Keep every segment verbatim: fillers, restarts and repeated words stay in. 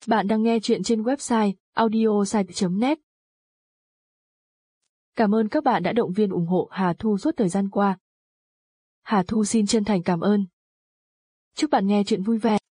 Bạn đang nghe chuyện trên website audiosite chấm net. Cảm ơn các bạn đã động viên ủng hộ Hà Thu suốt thời gian qua. Hà Thu xin chân thành cảm ơn. Chúc bạn nghe chuyện vui vẻ.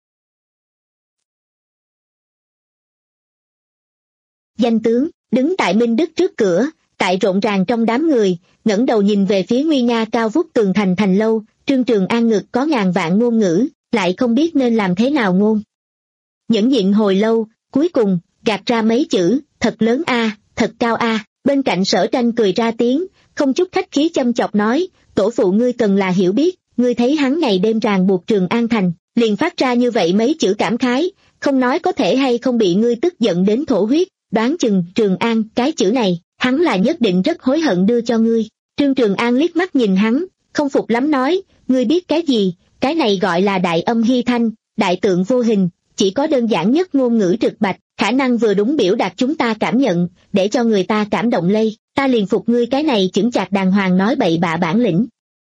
Danh tướng, đứng tại Minh Đức trước cửa, tại rộn ràng trong đám người, ngẩng đầu nhìn về phía nguy nga cao vút tường thành thành lâu, Trương Trường An ngực có ngàn vạn ngôn ngữ, lại không biết nên làm thế nào ngôn. Nhẫn nhịn hồi lâu, cuối cùng, gạt ra mấy chữ, thật lớn a, thật cao a. Bên cạnh Sở Tranh cười ra tiếng, không chút khách khí châm chọc nói, tổ phụ ngươi cần là hiểu biết, ngươi thấy hắn ngày đêm ràng buộc Trường An thành, liền phát ra như vậy mấy chữ cảm khái, không nói có thể hay không bị ngươi tức giận đến thổ huyết, đoán chừng Trường An, cái chữ này, hắn là nhất định rất hối hận đưa cho ngươi. Trương Trường An liếc mắt nhìn hắn, không phục lắm nói, ngươi biết cái gì, cái này gọi là đại âm hy thanh, đại tượng vô hình, chỉ có đơn giản nhất ngôn ngữ trực bạch, khả năng vừa đúng biểu đạt chúng ta cảm nhận, để cho người ta cảm động lây, ta liền phục ngươi cái này chững chạc đàng hoàng nói bậy bạ bản lĩnh.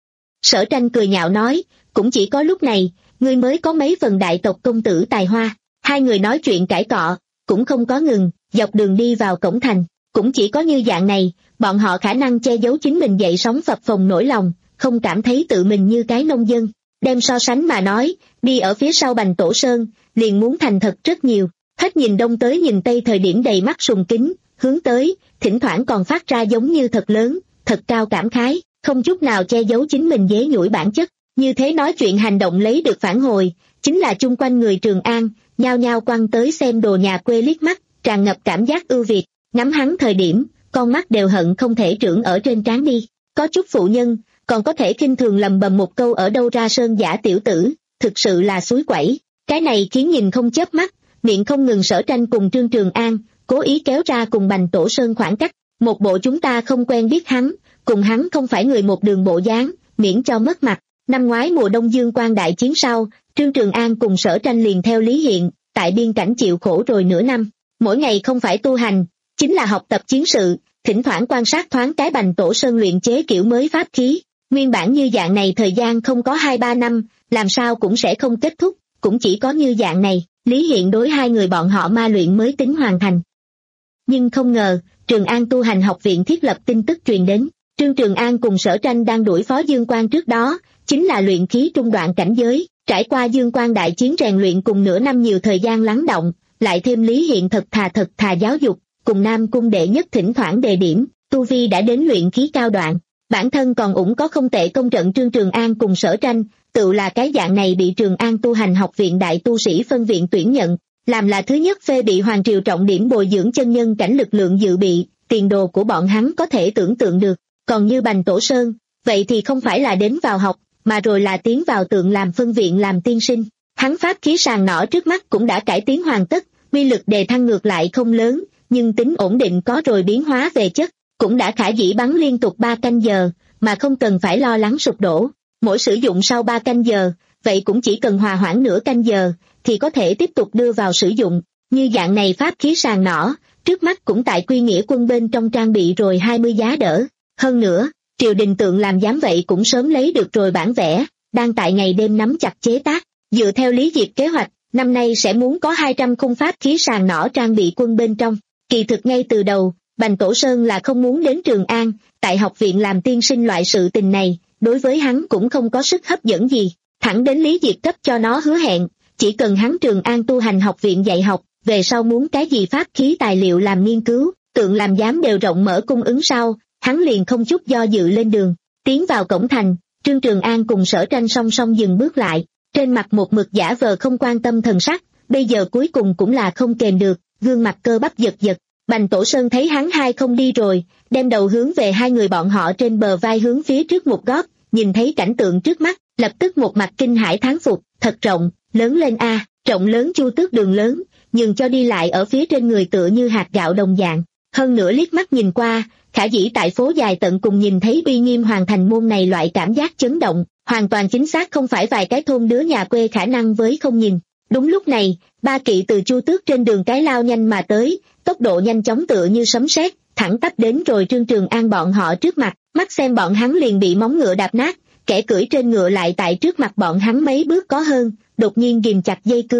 Sở Tranh cười nhạo nói, cũng chỉ có lúc này, ngươi mới có mấy phần đại tộc công tử tài hoa. Hai người nói chuyện cãi cọ, cũng không có ngừng, dọc đường đi vào cổng thành, cũng chỉ có như dạng này, bọn họ khả năng che giấu chính mình dậy sóng phập phồng nỗi lòng, không cảm thấy tự mình như cái nông dân. Đem so sánh mà nói, đi ở phía sau Bành Tổ Sơn, liền muốn thành thật rất nhiều. Hết nhìn đông tới nhìn tây thời điểm đầy mắt sùng kính, hướng tới, thỉnh thoảng còn phát ra giống như thật lớn, thật cao cảm khái, không chút nào che giấu chính mình dế nhủi bản chất. Như thế nói chuyện hành động lấy được phản hồi, chính là chung quanh người Trường An, nhao nhao quăng tới xem đồ nhà quê liếc mắt, tràn ngập cảm giác ưu việt, ngắm hắn thời điểm, con mắt đều hận không thể trưởng ở trên trán đi. Có chút phụ nhân, còn có thể khinh thường lầm bầm một câu ở đâu ra sơn giả tiểu tử, thực sự là suối quẩy. Cái này khiến nhìn không chớp mắt, miệng không ngừng Sở Tranh cùng Trương Trường An, cố ý kéo ra cùng Bành Tổ Sơn khoảng cách, một bộ chúng ta không quen biết hắn, cùng hắn không phải người một đường bộ dáng, miễn cho mất mặt. Năm ngoái mùa đông Dương Quang đại chiến sau, Trương Trường An cùng Sở Tranh liền theo Lý Hiện, tại biên cảnh chịu khổ rồi nửa năm, mỗi ngày không phải tu hành, chính là học tập chiến sự, thỉnh thoảng quan sát thoáng cái Bành Tổ Sơn luyện chế kiểu mới pháp khí. Nguyên bản như dạng này thời gian không có hai ba năm, làm sao cũng sẽ không kết thúc, cũng chỉ có như dạng này, Lý Hiện đối hai người bọn họ ma luyện mới tính hoàn thành. Nhưng không ngờ, Trường An tu hành học viện thiết lập tin tức truyền đến, Trương Trường An cùng Sở Tranh đang đuổi phó Dương Quang trước đó, chính là luyện khí trung đoạn cảnh giới, trải qua Dương Quang đại chiến rèn luyện cùng nửa năm nhiều thời gian lắng động, lại thêm Lý Hiện thật thà thật thà giáo dục, cùng Nam Cung đệ nhất thỉnh thoảng đề điểm, tu vi đã đến luyện khí cao đoạn. Bản thân còn ủng có không tệ công trận. Trương Trường An cùng Sở Tranh, tự là cái dạng này bị Trường An tu hành học viện đại tu sĩ phân viện tuyển nhận, làm là thứ nhất phê bị Hoàng Triều trọng điểm bồi dưỡng chân nhân cảnh lực lượng dự bị, tiền đồ của bọn hắn có thể tưởng tượng được. Còn như Bành Tổ Sơn, vậy thì không phải là đến vào học, mà rồi là tiến vào tượng làm phân viện làm tiên sinh. Hắn pháp khí sàng nỏ trước mắt cũng đã cải tiến hoàn tất, uy lực đề thăng ngược lại không lớn, nhưng tính ổn định có rồi biến hóa về chất, cũng đã khả dĩ bắn liên tục ba canh giờ, mà không cần phải lo lắng sụp đổ. Mỗi sử dụng sau ba canh giờ, vậy cũng chỉ cần hòa hoãn nửa canh giờ, thì có thể tiếp tục đưa vào sử dụng. Như dạng này pháp khí sàng nỏ, trước mắt cũng tại Quy Nghĩa quân bên trong trang bị rồi hai mươi giá đỡ. Hơn nữa, triều đình tượng làm giám vậy cũng sớm lấy được rồi bản vẽ, đang tại ngày đêm nắm chặt chế tác. Dựa theo Lý Diệp kế hoạch, năm nay sẽ muốn có hai trăm khung pháp khí sàng nỏ trang bị quân bên trong. Kỳ thực ngay từ đầu, Bành Tổ Sơn là không muốn đến Trường An, tại học viện làm tiên sinh loại sự tình này, đối với hắn cũng không có sức hấp dẫn gì. Thẳng đến Lý Diệp cấp cho nó hứa hẹn, chỉ cần hắn Trường An tu hành học viện dạy học, về sau muốn cái gì pháp khí tài liệu làm nghiên cứu, tượng làm giám đều rộng mở cung ứng sau, hắn liền không chút do dự lên đường. Tiến vào cổng thành, Trương Trường An cùng Sở Tranh song song dừng bước lại, trên mặt một mực giả vờ không quan tâm thần sắc, bây giờ cuối cùng cũng là không kềm được, gương mặt cơ bắp giật giật. Bành Tổ Sơn thấy hắn hai không đi rồi, đem đầu hướng về hai người bọn họ trên bờ vai hướng phía trước một gót, nhìn thấy cảnh tượng trước mắt, lập tức một mặt kinh hãi thán phục, thật rộng, lớn lên a, à, rộng lớn Chu Tước đường lớn, nhường cho đi lại ở phía trên người tựa như hạt gạo đồng dạng. Hơn nữa liếc mắt nhìn qua, khả dĩ tại phố dài tận cùng nhìn thấy uy nghiêm hoàng thành môn này loại cảm giác chấn động, hoàn toàn chính xác không phải vài cái thôn đứa nhà quê khả năng với không nhìn. Đúng lúc này, ba kỵ từ Chu Tước trên đường cái lao nhanh mà tới, tốc độ nhanh chóng tựa như sấm sét, thẳng tắp đến rồi Trương Trường An bọn họ trước mặt, mắt xem bọn hắn liền bị móng ngựa đạp nát, kẻ cưỡi trên ngựa lại tại trước mặt bọn hắn mấy bước có hơn, đột nhiên ghìm chặt dây cương, tu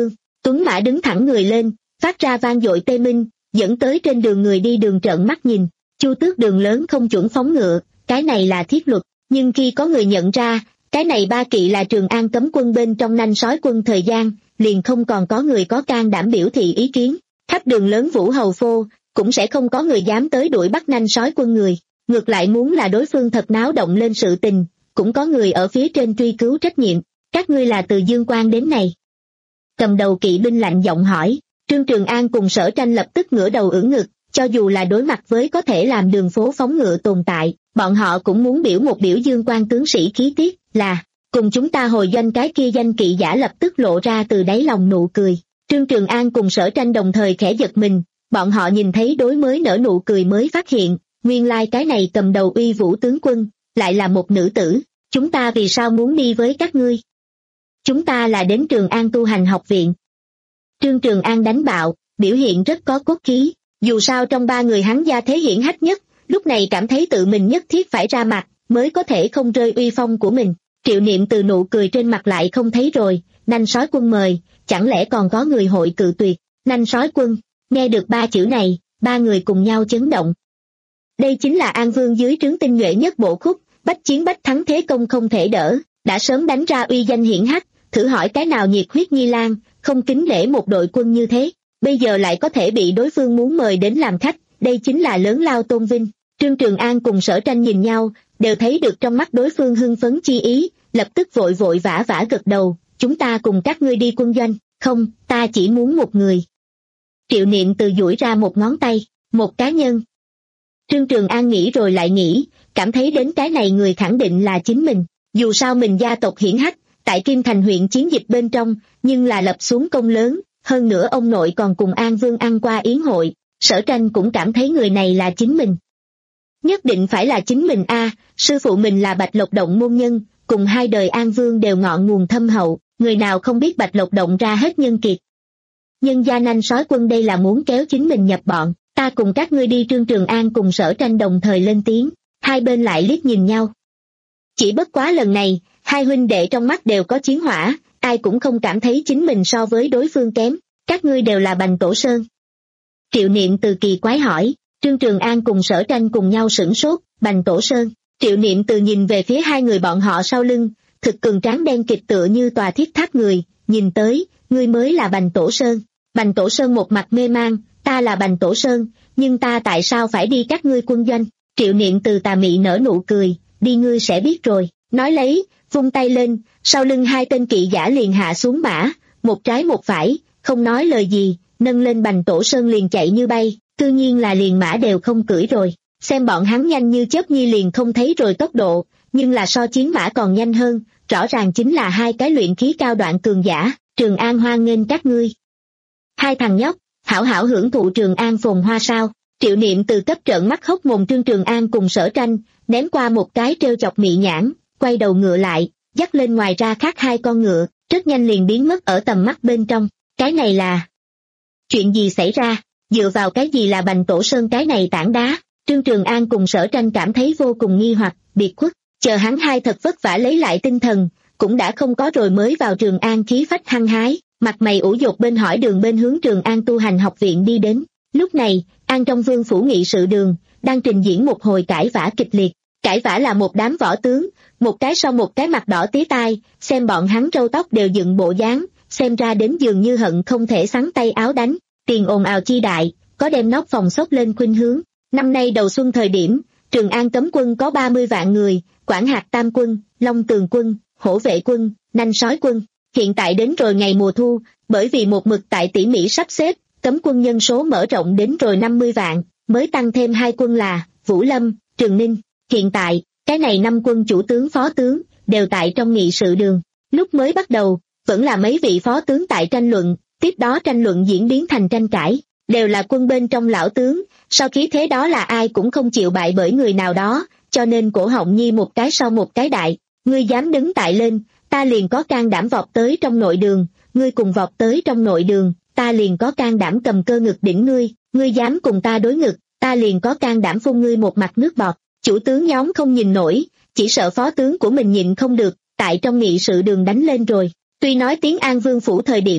tuấn mã đứng thẳng người lên, phát ra vang dội tê minh, dẫn tới trên đường người đi đường trợn mắt nhìn. Chu Tước đường lớn không chuẩn phóng ngựa, cái này là thiết luật, nhưng khi có người nhận ra, cái này ba kỵ là Trường An cấm quân bên trong nanh sói quân thời gian, liền không còn có người có can đảm biểu thị ý kiến. Khắp đường lớn Vũ Hầu Phô, cũng sẽ không có người dám tới đuổi bắt nanh sói quân người. Ngược lại muốn là đối phương thật náo động lên sự tình, cũng có người ở phía trên truy cứu trách nhiệm. Các ngươi là từ Dương Quan đến này. Cầm đầu kỵ binh lạnh giọng hỏi. Trương Trường An cùng Sở Tranh lập tức ngửa đầu ưỡn ngực, cho dù là đối mặt với có thể làm đường phố phóng ngựa tồn tại, bọn họ cũng muốn biểu một biểu Dương Quan tướng sĩ khí tiết, là cùng chúng ta hồi doanh. Cái kia danh kỵ giả lập tức lộ ra từ đáy lòng nụ cười. Trương Trường An cùng Sở Tranh đồng thời khẽ giật mình, bọn họ nhìn thấy đối mới nở nụ cười mới phát hiện, nguyên lai cái này cầm đầu uy vũ tướng quân, lại là một nữ tử. Chúng ta vì sao muốn đi với các ngươi? Chúng ta là đến Trường An tu hành học viện. Trương Trường An đánh bạo, biểu hiện rất có cốt khí, dù sao trong ba người hắn gia thế hiển hách nhất, lúc này cảm thấy tự mình nhất thiết phải ra mặt, mới có thể không rơi uy phong của mình. Triệu Niệm từ nụ cười trên mặt lại không thấy rồi, nanh sói quân mời, chẳng lẽ còn có người hội cự tuyệt. Nanh sói quân, nghe được ba chữ này, ba người cùng nhau chấn động. Đây chính là An Vương dưới trướng tinh nhuệ nhất bộ khúc, bách chiến bách thắng thế công không thể đỡ, đã sớm đánh ra uy danh hiển hách, thử hỏi cái nào nhiệt huyết nhi lang, không kính nể một đội quân như thế, bây giờ lại có thể bị đối phương muốn mời đến làm khách, đây chính là lớn lao tôn vinh. Trương Trường An cùng Sở Tranh nhìn nhau, đều thấy được trong mắt đối phương hưng phấn chi ý, lập tức vội vội vã vã gật đầu, chúng ta cùng các ngươi đi quân doanh, không, ta chỉ muốn một người. Triệu Niệm từ duỗi ra một ngón tay, một cá nhân. Trương Trường An nghĩ rồi lại nghĩ, cảm thấy đến cái này người khẳng định là chính mình, dù sao mình gia tộc hiển hách, tại Kim Thành huyện chiến dịch bên trong, nhưng là lập xuống công lớn, hơn nữa ông nội còn cùng An Vương ăn qua yến hội, Sở Tranh cũng cảm thấy người này là chính mình. Nhất định phải là chính mình a, à, sư phụ mình là Bạch Lộc Động môn nhân, cùng hai đời An Vương đều ngọn nguồn thâm hậu, người nào không biết Bạch Lộc Động ra hết nhân kiệt. Nhân gia nanh sói quân đây là muốn kéo chính mình nhập bọn, ta cùng các ngươi đi. Trương Trường An cùng Sở Tranh đồng thời lên tiếng, hai bên lại liếc nhìn nhau. Chỉ bất quá lần này, hai huynh đệ trong mắt đều có chiến hỏa, ai cũng không cảm thấy chính mình so với đối phương kém, các ngươi đều là Bành Tổ Sơn. Triệu Niệm từ kỳ quái hỏi, Trương Trường An cùng Sở Tranh cùng nhau sửng sốt, Bành Tổ Sơn. Triệu Niệm từ nhìn về phía hai người bọn họ sau lưng, thực cường tráng đen kịch tựa như tòa thiết tháp người, nhìn tới, ngươi mới là Bành Tổ Sơn. Bành Tổ Sơn một mặt mê mang, ta là Bành Tổ Sơn, nhưng ta tại sao phải đi các ngươi quân doanh? Triệu Niệm từ tà mị nở nụ cười, đi ngươi sẽ biết rồi, nói lấy, vung tay lên, sau lưng hai tên kỵ giả liền hạ xuống mã, một trái một phải, không nói lời gì, nâng lên Bành Tổ Sơn liền chạy như bay, tự nhiên là liền mã đều không cưỡi rồi, xem bọn hắn nhanh như chớp nhi liền không thấy rồi tốc độ, nhưng là so chiến mã còn nhanh hơn, rõ ràng chính là hai cái luyện khí cao đoạn cường giả. Trường An hoan nghênh các ngươi. Hai thằng nhóc, hảo hảo hưởng thụ Trường An phồn hoa sao? Triệu Niệm từ cấp trợn mắt hốc mồm Trương Trường An cùng Sở Tranh, ném qua một cái trêu chọc mị nhãn, quay đầu ngựa lại, dắt lên ngoài ra khác hai con ngựa, rất nhanh liền biến mất ở tầm mắt bên trong. Cái này là... chuyện gì xảy ra? Dựa vào cái gì là Bành Tổ Sơn cái này tảng đá? Trương Trường An cùng Sở Tranh cảm thấy vô cùng nghi hoặc, biệt khuất, chờ hắn hai thật vất vả lấy lại tinh thần, cũng đã không có rồi mới vào Trường An khí phách hăng hái, mặt mày ủ dột bên hỏi đường bên hướng Trường An tu hành học viện đi đến. Lúc này, An trong vương phủ nghị sự đường, đang trình diễn một hồi cãi vã kịch liệt. Cãi vã là một đám võ tướng, một cái sau một cái mặt đỏ tía tai, xem bọn hắn râu tóc đều dựng bộ dáng, xem ra đến dường như hận không thể xắn tay áo đánh. Tiền ồn ào chi đại, có đem nóc phòng sốc lên khuynh hướng. Năm nay đầu xuân thời điểm, Trường An cấm quân có ba mươi vạn người, Quản hạt tam quân, Long Tường quân, Hổ vệ quân, Nanh sói quân. Hiện tại đến rồi ngày mùa thu, bởi vì một mực tại tỉ mỉ sắp xếp, cấm quân nhân số mở rộng đến rồi năm mươi vạn, mới tăng thêm hai quân là Vũ Lâm, Trường Ninh. Hiện tại, cái này năm quân chủ tướng phó tướng, đều tại trong nghị sự đường. Lúc mới bắt đầu, vẫn là mấy vị phó tướng tại tranh luận, tiếp đó tranh luận diễn biến thành tranh cãi, đều là quân bên trong lão tướng, sau khí thế đó là ai cũng không chịu bại bởi người nào đó, cho nên cổ họng nhi một cái sau một cái đại, ngươi dám đứng tại lên, ta liền có can đảm vọt tới trong nội đường, ngươi cùng vọt tới trong nội đường, ta liền có can đảm cầm cơ ngực đỉnh ngươi, ngươi dám cùng ta đối ngực, ta liền có can đảm phun ngươi một mặt nước bọt. Chủ tướng nhóm không nhìn nổi, chỉ sợ phó tướng của mình nhịn không được, tại trong nghị sự đường đánh lên rồi. Tuy nói tiếng An Vương phủ thời điểm,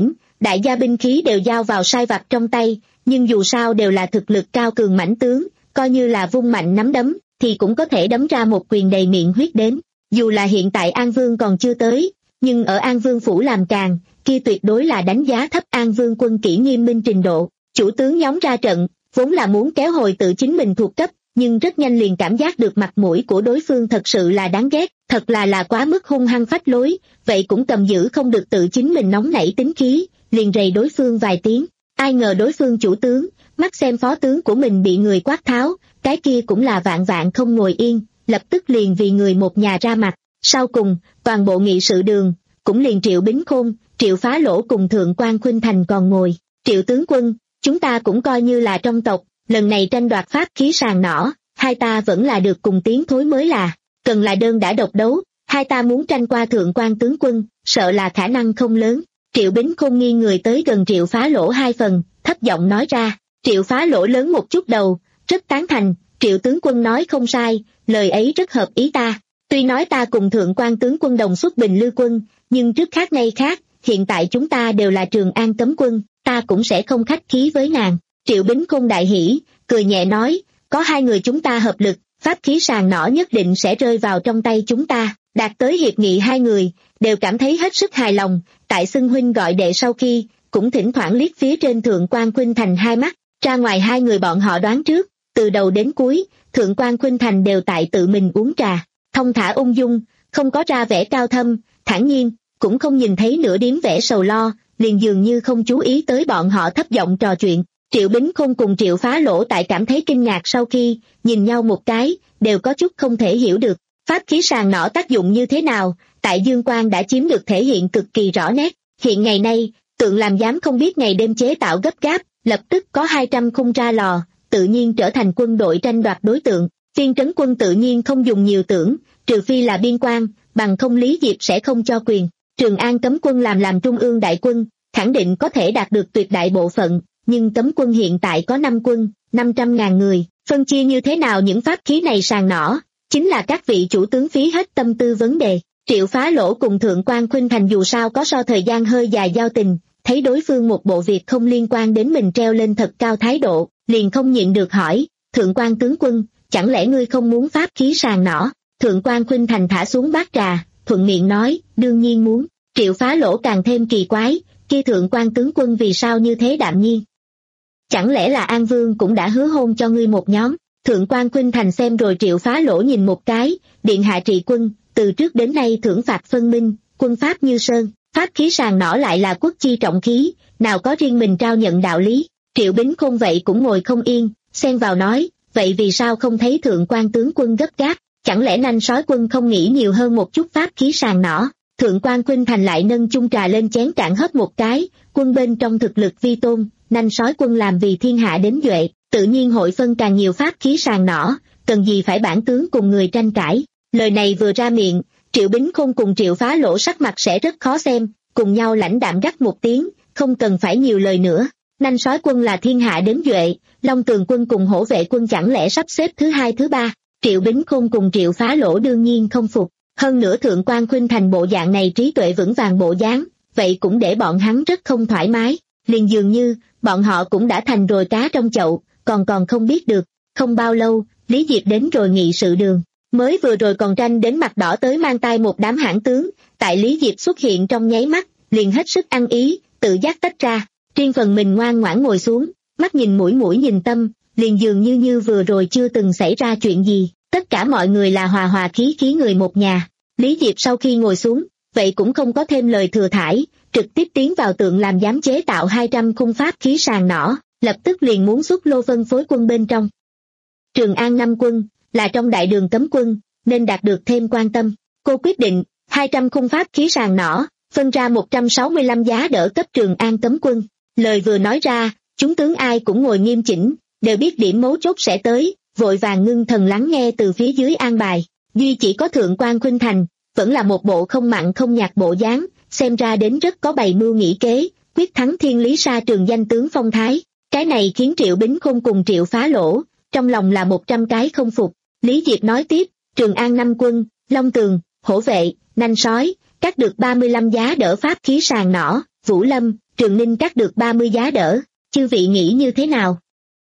đại gia binh khí đều giao vào sai vặt trong tay, nhưng dù sao đều là thực lực cao cường mãnh tướng, coi như là vung mạnh nắm đấm, thì cũng có thể đấm ra một quyền đầy miệng huyết đến. Dù là hiện tại An Vương còn chưa tới, nhưng ở An Vương phủ làm càng, kia tuyệt đối là đánh giá thấp An Vương quân kỷ nghiêm minh trình độ. Chủ tướng nhóm ra trận, vốn là muốn kéo hồi tự chính mình thuộc cấp, nhưng rất nhanh liền cảm giác được mặt mũi của đối phương thật sự là đáng ghét, thật là là quá mức hung hăng phách lối, vậy cũng cầm giữ không được tự chính mình nóng nảy tính khí, liền rầy đối phương vài tiếng. Ai ngờ đối phương chủ tướng, mắt xem phó tướng của mình bị người quát tháo, cái kia cũng là vạn vạn không ngồi yên, lập tức liền vì người một nhà ra mặt. Sau cùng, toàn bộ nghị sự đường, cũng liền Triệu Bính Khôn, Triệu Phá Lỗ cùng Thượng quan Khuynh Thành còn ngồi. Triệu tướng quân, chúng ta cũng coi như là trong tộc, lần này tranh đoạt pháp khí sàng nỏ, hai ta vẫn là được cùng tiến thối mới là, cần là đơn đã độc đấu, hai ta muốn tranh qua Thượng quan tướng quân, sợ là khả năng không lớn. Triệu Bính Khôn nghiêng người tới gần Triệu Phá Lỗ hai phần, thấp giọng nói ra. Triệu Phá Lỗ lớn một chút đầu, rất tán thành, Triệu tướng quân nói không sai, lời ấy rất hợp ý ta. Tuy nói ta cùng Thượng quan tướng quân đồng xuất Bình Lư quân, nhưng trước khác nay khác, hiện tại chúng ta đều là Trường An cấm quân, ta cũng sẽ không khách khí với nàng. Triệu Bính Khôn đại hỉ, cười nhẹ nói, có hai người chúng ta hợp lực, pháp khí sàng nỏ nhất định sẽ rơi vào trong tay chúng ta. Đạt tới hiệp nghị hai người, đều cảm thấy hết sức hài lòng, tại xưng huynh gọi đệ sau khi, cũng thỉnh thoảng liếc phía trên Thượng quan Khuynh Thành hai mắt, ra ngoài hai người bọn họ đoán trước, từ đầu đến cuối, Thượng quan Khuynh Thành đều tại tự mình uống trà, thông thả ung dung, không có ra vẻ cao thâm, thản nhiên, cũng không nhìn thấy nửa điểm vẻ sầu lo, liền dường như không chú ý tới bọn họ thấp giọng trò chuyện. Triệu Bính Khôn cùng Triệu Phá Lỗ tại cảm thấy kinh ngạc sau khi, nhìn nhau một cái, đều có chút không thể hiểu được. Pháp khí sàng nỏ tác dụng như thế nào, tại Dương Quang đã chiếm được thể hiện cực kỳ rõ nét. Hiện ngày nay, Tượng làm giám không biết ngày đêm chế tạo gấp gáp, lập tức có hai trăm khung ra lò, tự nhiên trở thành quân đội tranh đoạt đối tượng. Phiên trấn quân tự nhiên không dùng nhiều tưởng, trừ phi là biên quan, bằng không Lý Diệp sẽ không cho quyền. Trường An cấm quân làm làm trung ương đại quân, khẳng định có thể đạt được tuyệt đại bộ phận, nhưng cấm quân hiện tại có năm quân, năm trăm ngàn người, phân chia như thế nào những pháp khí này sàng nỏ, chính là các vị chủ tướng phí hết tâm tư vấn đề. Triệu Phá Lỗ cùng Thượng quan Khuynh Thành dù sao có so thời gian hơi dài giao tình, thấy đối phương một bộ việc không liên quan đến mình treo lên thật cao thái độ, liền không nhịn được hỏi, Thượng quan tướng quân, chẳng lẽ ngươi không muốn pháp khí sàng nỏ? Thượng quan Khuynh Thành thả xuống bát trà, thuận miệng nói, đương nhiên muốn. Triệu Phá Lỗ càng thêm kỳ quái, kia Thượng quan tướng quân vì sao như thế đạm nhiên? Chẳng lẽ là An Vương cũng đã hứa hôn cho ngươi một nhóm? Thượng quan Khuynh Thành xem rồi Triệu Phá Lỗ nhìn một cái, điện hạ trị quân, từ trước đến nay thưởng phạt phân minh, quân pháp như sơn, pháp khí sàng nỏ lại là quốc chi trọng khí, nào có riêng mình trao nhận đạo lý. Triệu Bính Khôn vậy cũng ngồi không yên, xen vào nói, vậy vì sao không thấy Thượng quan tướng quân gấp gáp, chẳng lẽ Nanh Sói quân không nghĩ nhiều hơn một chút pháp khí sàng nỏ? Thượng quan Khuynh Thành lại nâng chung trà lên chén cạn hớp một cái, quân bên trong thực lực vi tôn, Nanh Sói quân làm vì thiên hạ đến duệ, tự nhiên hội phân càng nhiều pháp khí sàng nỏ, cần gì phải bản tướng cùng người tranh cãi. Lời này vừa ra miệng, Triệu Bính Khôn cùng Triệu Phá Lỗ sắc mặt sẽ rất khó xem, cùng nhau lãnh đạm gắt một tiếng, không cần phải nhiều lời nữa. Nanh Sói quân là thiên hạ đến duệ, Long Tường quân cùng Hổ Vệ quân chẳng lẽ sắp xếp thứ hai thứ ba? Triệu Bính Khôn cùng Triệu Phá Lỗ đương nhiên không phục. Hơn nữa Thượng quan Khuynh Thành bộ dạng này trí tuệ vững vàng bộ dáng, vậy cũng để bọn hắn rất không thoải mái, liền dường như bọn họ cũng đã thành rồi cá trong chậu, còn còn không biết được. Không bao lâu, Lý Diệp đến rồi nghị sự đường, mới vừa rồi còn tranh đến mặt đỏ tới mang tai một đám hãn tướng, tại Lý Diệp xuất hiện trong nháy mắt, liền hết sức ăn ý, tự giác tách ra, riêng phần mình ngoan ngoãn ngồi xuống, mắt nhìn mũi mũi nhìn tâm, liền dường như như vừa rồi chưa từng xảy ra chuyện gì. Tất cả mọi người là hòa hòa khí khí người một nhà. Lý Diệp sau khi ngồi xuống, vậy cũng không có thêm lời thừa thãi, trực tiếp tiến vào Tượng làm giám chế tạo hai trăm khung pháp khí sàng nỏ, lập tức liền muốn xuất lô phân phối quân bên trong. Trường An năm quân, là trong đại đường cấm quân, nên đạt được thêm quan tâm. Cô quyết định, hai trăm khung pháp khí sàng nỏ, phân ra một trăm sáu mươi lăm giá đỡ cấp Trường An cấm quân. Lời vừa nói ra, chúng tướng ai cũng ngồi nghiêm chỉnh, đều biết điểm mấu chốt sẽ tới, vội vàng ngưng thần lắng nghe từ phía dưới an bài. Duy chỉ có Thượng quan Khuynh Thành, vẫn là một bộ không mặn không nhạt bộ dáng, xem ra đến rất có bày mưu nghĩ kế, quyết thắng thiên lý sa trường danh tướng phong thái. Cái này khiến Triệu Bính Khôn cùng Triệu Phá Lỗ, trong lòng là một trăm cái không phục. Lý Diệp nói tiếp, Trường An năm quân, Long Tường, Hổ Vệ, Nanh Sói, cắt được ba mươi lăm giá đỡ pháp khí sàng nỏ, Vũ Lâm, Trường Ninh cắt được ba mươi giá đỡ, chư vị nghĩ như thế nào?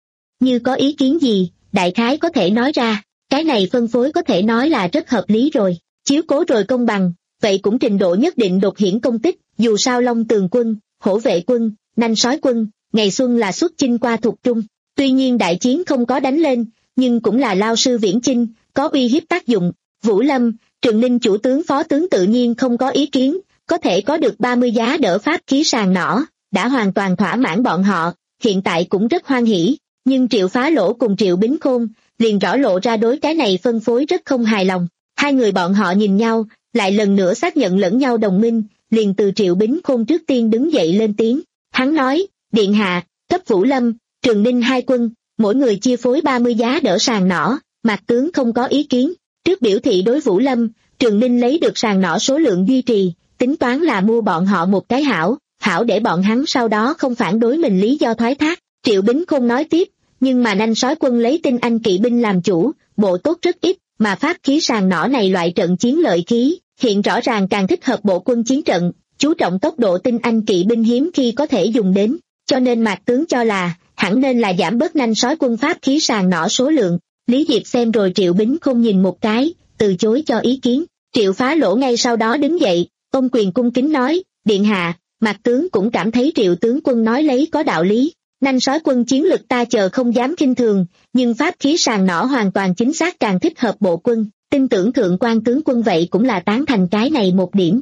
Như có ý kiến gì, đại khái có thể nói ra, cái này phân phối có thể nói là rất hợp lý rồi, chiếu cố rồi công bằng, vậy cũng trình độ nhất định đột hiển công tích, dù sao Long Tường quân, Hổ Vệ quân, Nanh Sói quân, ngày xuân là xuất chinh qua thuộc trung, tuy nhiên đại chiến không có đánh lên, nhưng cũng là lao sư viễn chinh, có uy hiếp tác dụng. Vũ Lâm, Trường Ninh chủ tướng phó tướng tự nhiên không có ý kiến, có thể có được ba mươi giá đỡ pháp khí sàng nỏ, đã hoàn toàn thỏa mãn bọn họ, hiện tại cũng rất hoan hỉ, nhưng Triệu Phá Lỗ cùng Triệu Bính Khôn, liền rõ lộ ra đối cái này phân phối rất không hài lòng. Hai người bọn họ nhìn nhau, lại lần nữa xác nhận lẫn nhau đồng minh, liền từ Triệu Bính Khôn trước tiên đứng dậy lên tiếng. Hắn nói, điện hạ, cấp Vũ Lâm, Trường Ninh hai quân, mỗi người chia phối ba mươi giá đỡ sàng nỏ, Mạc tướng không có ý kiến. Trước biểu thị đối Vũ Lâm, Trường Ninh lấy được sàng nỏ số lượng duy trì, tính toán là mua bọn họ một cái hảo, hảo để bọn hắn sau đó không phản đối mình lý do thoái thác. Triệu Bính Khôn nói tiếp, nhưng mà Nanh Sói quân lấy tinh anh kỵ binh làm chủ, bộ tốt rất ít, mà pháp khí sàng nỏ này loại trận chiến lợi khí, hiện rõ ràng càng thích hợp bộ quân chiến trận, chú trọng tốc độ tinh anh kỵ binh hiếm khi có thể dùng đến, cho nên Mạc tướng cho là, hẳn nên là giảm bớt Nanh Sói quân pháp khí sàng nỏ số lượng. Lý Diệp xem rồi Triệu Bính Khôn nhìn một cái, từ chối cho ý kiến. Triệu Phá Lỗ ngay sau đó đứng dậy, ôm quyền cung kính nói, điện hạ, Mạc tướng cũng cảm thấy Triệu tướng quân nói lấy có đạo lý. Nanh Sói quân chiến lực ta chờ không dám khinh thường, nhưng pháp khí sàng nỏ hoàn toàn chính xác càng thích hợp bộ quân, tin tưởng thượng quan tướng quân vậy cũng là tán thành cái này một điểm.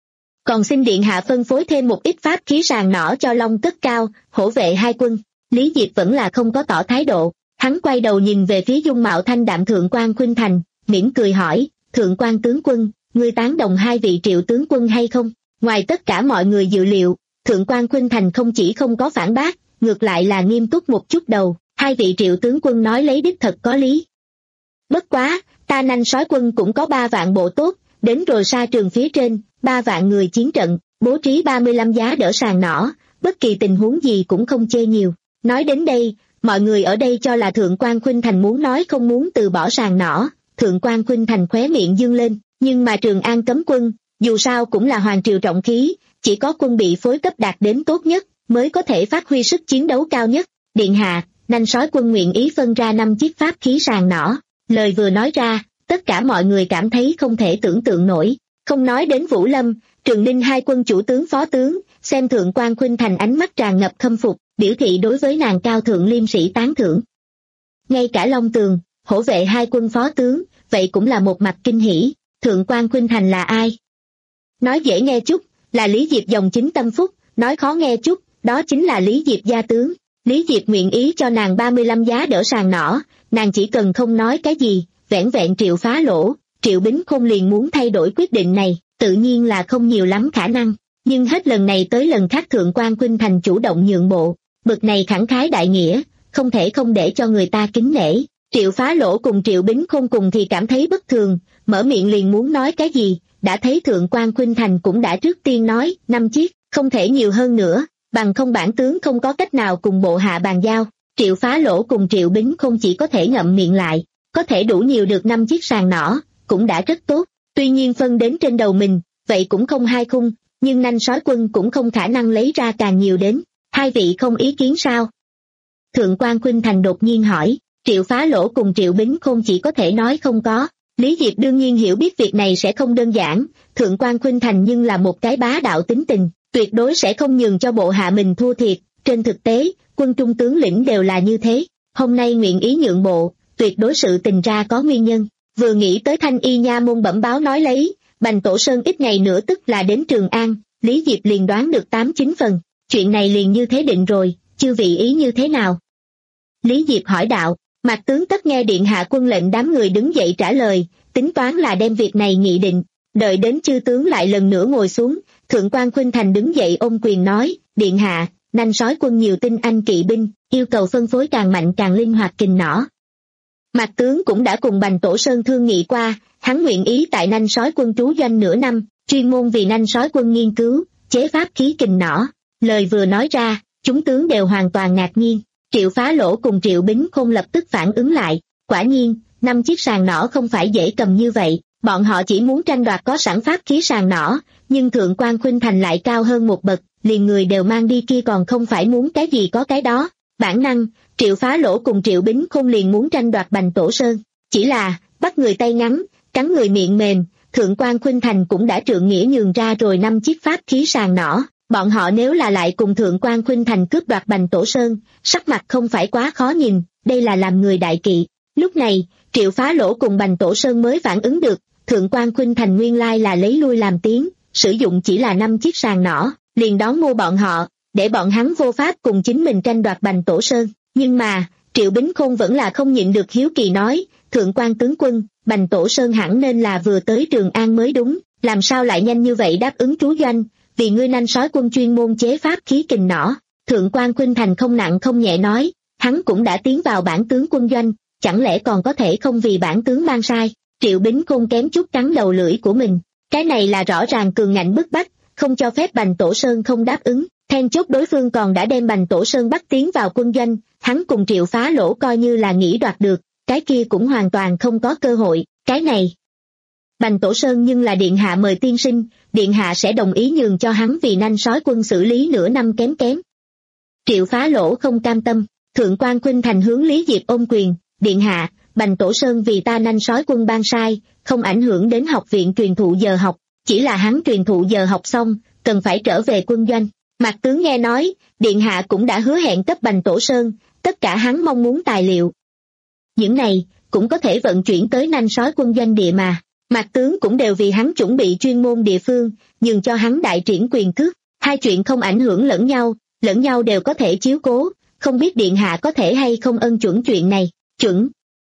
Còn xin điện hạ phân phối thêm một ít pháp khí sàng nỏ cho Long Cất Cao, Hổ Vệ hai quân. Lý Diệp vẫn là không có tỏ thái độ, hắn quay đầu nhìn về phía dung mạo thanh đạm thượng quan Khuynh Thành, mỉm cười hỏi, thượng quan tướng quân, ngươi tán đồng hai vị Triệu tướng quân hay không? Ngoài tất cả mọi người dự liệu, thượng quan Khuynh Thành không chỉ không có phản bác, ngược lại là nghiêm túc một chút đầu, hai vị Triệu tướng quân nói lấy đích thật có lý. Bất quá, ta Nanh Sói quân cũng có ba vạn bộ tốt, đến rồi sa trường phía trên, ba vạn người chiến trận, bố trí ba mươi lăm giá đỡ sàng nỏ, bất kỳ tình huống gì cũng không chê nhiều. Nói đến đây, mọi người ở đây cho là thượng quan Khuynh Thành muốn nói không muốn từ bỏ sàng nỏ, thượng quan Khuynh Thành khóe miệng dương lên, nhưng mà Trường An cấm quân, dù sao cũng là hoàng triều trọng khí, chỉ có quân bị phối cấp đạt đến tốt nhất, mới có thể phát huy sức chiến đấu cao nhất. Điện hạ, Nanh Sói quân nguyện ý phân ra năm chiếc pháp khí sàng nỏ. Lời vừa nói ra, tất cả mọi người cảm thấy không thể tưởng tượng nổi, không nói đến Vũ Lâm, Trường Ninh hai quân chủ tướng phó tướng, xem thượng quan Khuynh Thành ánh mắt tràn ngập khâm phục, biểu thị đối với nàng cao thượng liêm sĩ tán thưởng. Ngay cả Long Tường, Hổ Vệ hai quân phó tướng, vậy cũng là một mặt kinh hỉ. Thượng quan Khuynh Thành là ai? Nói dễ nghe chút, là Lý Diệp dòng chính tâm phúc, nói khó nghe chút, đó chính là Lý Diệp gia tướng. Lý Diệp nguyện ý cho nàng ba mươi lăm giá đỡ sàng nỏ, nàng chỉ cần không nói cái gì, vẻn vẹn Triệu Phá Lỗ, Triệu Bính Khôn liền muốn thay đổi quyết định này, tự nhiên là không nhiều lắm khả năng. Nhưng hết lần này tới lần khác thượng quan Khuynh Thành chủ động nhượng bộ, bực này khẳng khái đại nghĩa, không thể không để cho người ta kính nể. Triệu Phá Lỗ cùng Triệu Bính Khôn cùng thì cảm thấy bất thường, mở miệng liền muốn nói cái gì, đã thấy thượng quan Khuynh Thành cũng đã trước tiên nói, năm chiếc, không thể nhiều hơn nữa, bằng không bản tướng không có cách nào cùng bộ hạ bàn giao. Triệu Phá Lỗ cùng Triệu Bính Khôn chỉ có thể ngậm miệng lại, có thể đủ nhiều được năm chiếc sàng nỏ, cũng đã rất tốt, tuy nhiên phân đến trên đầu mình, vậy cũng không hai khung, nhưng Nanh Sói quân cũng không khả năng lấy ra càng nhiều đến. Hai vị không ý kiến sao? Thượng quan Khuynh Thành đột nhiên hỏi. Triệu Phá Lỗ cùng Triệu Bính Khôn chỉ có thể nói không có. Lý Diệp đương nhiên hiểu biết việc này sẽ không đơn giản, thượng quan Khuynh Thành nhưng là một cái bá đạo tính tình, tuyệt đối sẽ không nhường cho bộ hạ mình thua thiệt. Trên thực tế, quân trung tướng lĩnh đều là như thế, hôm nay nguyện ý nhượng bộ, tuyệt đối sự tình ra có nguyên nhân. Vừa nghĩ tới Thanh Y nha môn bẩm báo nói lấy, Bành Tổ Sơn ít ngày nữa tức là đến Trường An, Lý Diệp liền đoán được tám chín phần, chuyện này liền như thế định rồi, chư vị ý như thế nào? Lý Diệp hỏi đạo. Mạc tướng tất nghe điện hạ quân lệnh, đám người đứng dậy trả lời, tính toán là đem việc này nghị định, đợi đến chư tướng lại lần nữa ngồi xuống, thượng quan Khuynh Thành đứng dậy ôm quyền nói, điện hạ, Nanh Sói quân nhiều tinh anh kỵ binh, yêu cầu phân phối càng mạnh càng linh hoạt kình nỏ. Mạc tướng cũng đã cùng Bành Tổ Sơn thương nghị qua, hắn nguyện ý tại Nanh Sói quân trú doanh nửa năm, chuyên môn vì Nanh Sói quân nghiên cứu, chế pháp khí kình nỏ. Lời vừa nói ra, chúng tướng đều hoàn toàn ngạc nhiên. Triệu Phá Lỗ cùng Triệu Bính Khôn lập tức phản ứng lại, quả nhiên, năm chiếc sàng nỏ không phải dễ cầm như vậy, bọn họ chỉ muốn tranh đoạt có sẵn pháp khí sàng nỏ, nhưng thượng quan Khuynh Thành lại cao hơn một bậc, liền người đều mang đi kia còn không phải muốn cái gì có cái đó. Bản năng, Triệu Phá Lỗ cùng Triệu Bính Khôn liền muốn tranh đoạt Bành Tổ Sơn. Chỉ là, bắt người tay ngắn, cắn người miệng mềm, Thượng quan Khuynh Thành cũng đã trượng nghĩa nhường ra rồi năm chiếc pháp khí sàng nỏ. Bọn họ nếu là lại cùng Thượng quan Khuynh Thành cướp đoạt Bành Tổ Sơn, sắc mặt không phải quá khó nhìn, đây là làm người đại kỵ. Lúc này, Triệu Phá Lỗ cùng Bành Tổ Sơn mới phản ứng được, Thượng quan Khuynh Thành nguyên lai là lấy lui làm tiếng, sử dụng chỉ là năm chiếc sàng nỏ, liền đón mua bọn họ, để bọn hắn vô pháp cùng chính mình tranh đoạt Bành Tổ Sơn. Nhưng mà, Triệu Bính Khôn vẫn là không nhịn được hiếu kỳ nói, Thượng quan tướng quân, Bành Tổ Sơn hẳn nên là vừa tới Trường An mới đúng, làm sao lại nhanh như vậy đáp ứng trú doanh, vì ngươi nanh sói quân chuyên môn chế pháp khí kình nỏ. Thượng quan Khuynh Thành không nặng không nhẹ nói, hắn cũng đã tiến vào bản tướng quân doanh, chẳng lẽ còn có thể không vì bản tướng mang sai. Triệu Bính Khôn kém chút cắn đầu lưỡi của mình, cái này là rõ ràng cường ngạnh bức bách, không cho phép Bành Tổ Sơn không đáp ứng. Then chốt đối phương còn đã đem Bành Tổ Sơn bắt tiến vào quân doanh, hắn cùng Triệu Phá Lỗ coi như là nghĩ đoạt được, cái kia cũng hoàn toàn không có cơ hội. Cái này Bành Tổ Sơn nhưng là điện hạ mời tiên sinh, điện hạ sẽ đồng ý nhường cho hắn vì nanh sói quân xử lý nửa năm kém kém. Triệu Phá Lỗ không cam tâm, Thượng quan Khuynh Thành hướng Lý Diệp ôm quyền, điện hạ, Bành Tổ Sơn vì ta nanh sói quân ban sai, không ảnh hưởng đến học viện truyền thụ giờ học, chỉ là hắn truyền thụ giờ học xong, cần phải trở về quân doanh. Mạc tướng nghe nói, điện hạ cũng đã hứa hẹn cấp Bành Tổ Sơn, tất cả hắn mong muốn tài liệu. Những này, cũng có thể vận chuyển tới nanh sói quân doanh địa mà. Mạc tướng cũng đều vì hắn chuẩn bị chuyên môn địa phương, nhường cho hắn đại triển quyền cước, hai chuyện không ảnh hưởng lẫn nhau, lẫn nhau đều có thể chiếu cố, không biết điện hạ có thể hay không ân chuẩn chuyện này. Chuẩn.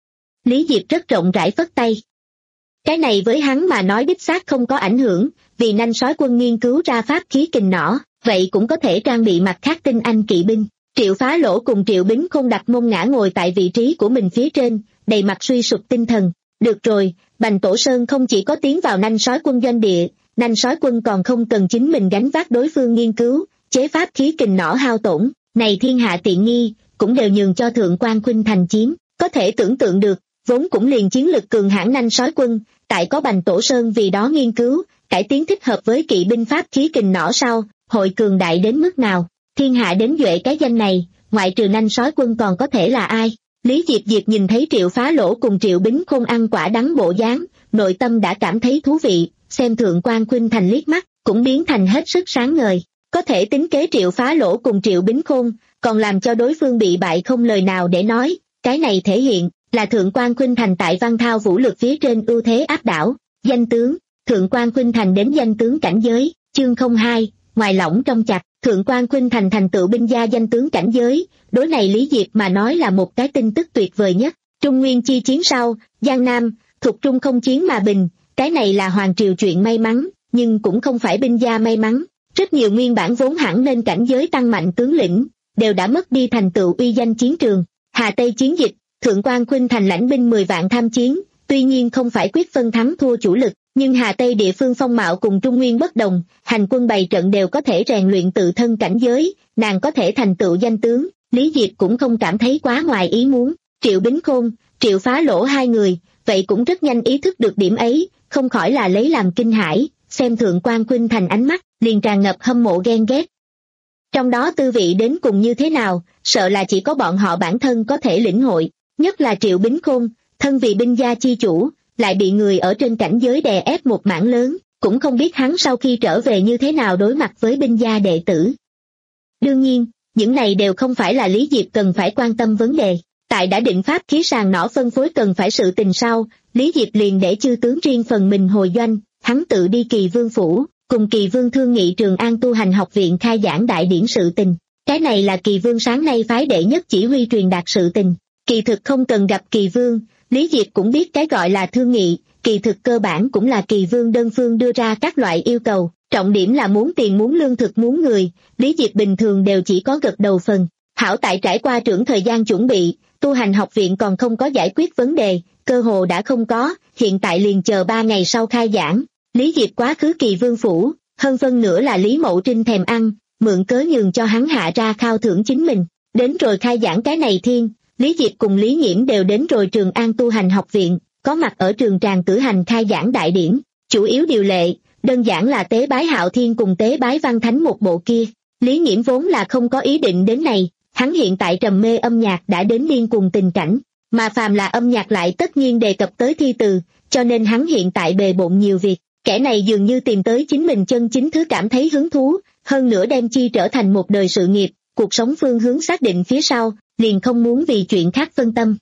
Lý Diệp rất rộng rãi phất tay. Cái này với hắn mà nói đích xác không có ảnh hưởng, vì nanh sói quân nghiên cứu ra pháp khí kình nỏ, vậy cũng có thể trang bị mặt khác tinh anh kỵ binh. Triệu Phá Lỗ cùng Triệu Bính Khôn đặt mông ngã ngồi tại vị trí của mình phía trên, đầy mặt suy sụp tinh thần. Được rồi, Bành Tổ Sơn không chỉ có tiến vào nanh sói quân doanh địa, nanh sói quân còn không cần chính mình gánh vác đối phương nghiên cứu, chế pháp khí kình nỏ hao tổn, này thiên hạ tiện nghi, cũng đều nhường cho Thượng quan Khuynh Thành chiếm. Có thể tưởng tượng được, vốn cũng liền chiến lực cường hãn nanh sói quân, tại có Bành Tổ Sơn vì đó nghiên cứu, cải tiến thích hợp với kỵ binh pháp khí kình nỏ sau, hội cường đại đến mức nào. Thiên hạ đến duệ cái danh này, ngoại trừ nanh sói quân còn có thể là ai? Lý Diệp Diệp nhìn thấy Triệu Phá Lỗ cùng Triệu Bính Khôn ăn quả đắng bộ dáng, nội tâm đã cảm thấy thú vị, xem Thượng quan Khuynh Thành liếc mắt, cũng biến thành hết sức sáng ngời. Có thể tính kế Triệu Phá Lỗ cùng Triệu Bính Khôn, còn làm cho đối phương bị bại không lời nào để nói, cái này thể hiện là Thượng quan Khuynh Thành tại văn thao vũ lực phía trên ưu thế áp đảo. Danh tướng, Thượng quan Khuynh Thành đến danh tướng cảnh giới, chương không hai, ngoài lỏng trong chặt. Thượng quan Khuynh Thành thành tựu binh gia danh tướng cảnh giới, đối này Lý Diệp mà nói là một cái tin tức tuyệt vời nhất. Trung Nguyên chi chiến sau, Giang Nam, thuộc Trung không chiến mà bình, cái này là hoàng triều chuyện may mắn, nhưng cũng không phải binh gia may mắn. Rất nhiều nguyên bản vốn hẳn nên cảnh giới tăng mạnh tướng lĩnh, đều đã mất đi thành tựu uy danh chiến trường. Hà Tây chiến dịch, Thượng quan Khuynh Thành lãnh binh mười vạn tham chiến, tuy nhiên không phải quyết phân thắng thua chủ lực, nhưng Hà Tây địa phương phong mạo cùng Trung Nguyên bất đồng, hành quân bày trận đều có thể rèn luyện tự thân cảnh giới, nàng có thể thành tựu danh tướng, Lý Diệp cũng không cảm thấy quá ngoài ý muốn. Triệu Bính Khôn, Triệu Phá Lỗ hai người, vậy cũng rất nhanh ý thức được điểm ấy, không khỏi là lấy làm kinh hãi, xem Thượng quan Khuynh Thành ánh mắt, liền tràn ngập hâm mộ ghen ghét. Trong đó tư vị đến cùng như thế nào, sợ là chỉ có bọn họ bản thân có thể lĩnh hội, nhất là Triệu Bính Khôn, thân vì binh gia chi chủ, lại bị người ở trên cảnh giới đè ép một mảng lớn, cũng không biết hắn sau khi trở về như thế nào đối mặt với binh gia đệ tử. Đương nhiên, những này đều không phải là Lý Diệp cần phải quan tâm vấn đề. Tại đã định pháp khí sàng nỏ phân phối cần phải sự tình sau, Lý Diệp liền để chư tướng riêng phần mình hồi doanh, hắn tự đi Kỳ Vương phủ, cùng Kỳ Vương thương nghị Trường An tu hành học viện khai giảng đại điển sự tình. Cái này là Kỳ Vương sáng nay phái đệ nhất chỉ huy truyền đạt sự tình. Kỳ thực không cần gặp Kỳ Vương, Lý Diệp cũng biết cái gọi là thương nghị, kỳ thực cơ bản cũng là Kỳ Vương đơn phương đưa ra các loại yêu cầu, trọng điểm là muốn tiền muốn lương thực muốn người, Lý Diệp bình thường đều chỉ có gật đầu phần. Hảo tại trải qua trưởng thời gian chuẩn bị, tu hành học viện còn không có giải quyết vấn đề, cơ hồ đã không có, hiện tại liền chờ ba ngày sau khai giảng. Lý Diệp quá khứ Kỳ Vương phủ, hơn phân nửa là Lý Mậu Trinh thèm ăn, mượn cớ nhường cho hắn hạ ra khao thưởng chính mình. Đến rồi khai giảng cái này thiên, Lý Diệp cùng Lý Nhiễm đều đến rồi Trường An tu hành học viện, có mặt ở trường tràng cử hành khai giảng đại điển. Chủ yếu điều lệ, đơn giản là tế bái Hạo Thiên cùng tế bái Văn Thánh một bộ kia. Lý Nghiễm vốn là không có ý định đến này, hắn hiện tại trầm mê âm nhạc đã đến điên cuồng tình cảnh, mà phàm là âm nhạc lại tất nhiên đề cập tới thi từ, cho nên hắn hiện tại bề bộn nhiều việc. Kẻ này dường như tìm tới chính mình chân chính thứ cảm thấy hứng thú, hơn nữa đem chi trở thành một đời sự nghiệp, cuộc sống phương hướng xác định phía sau, liền không muốn vì chuyện khác phân tâm.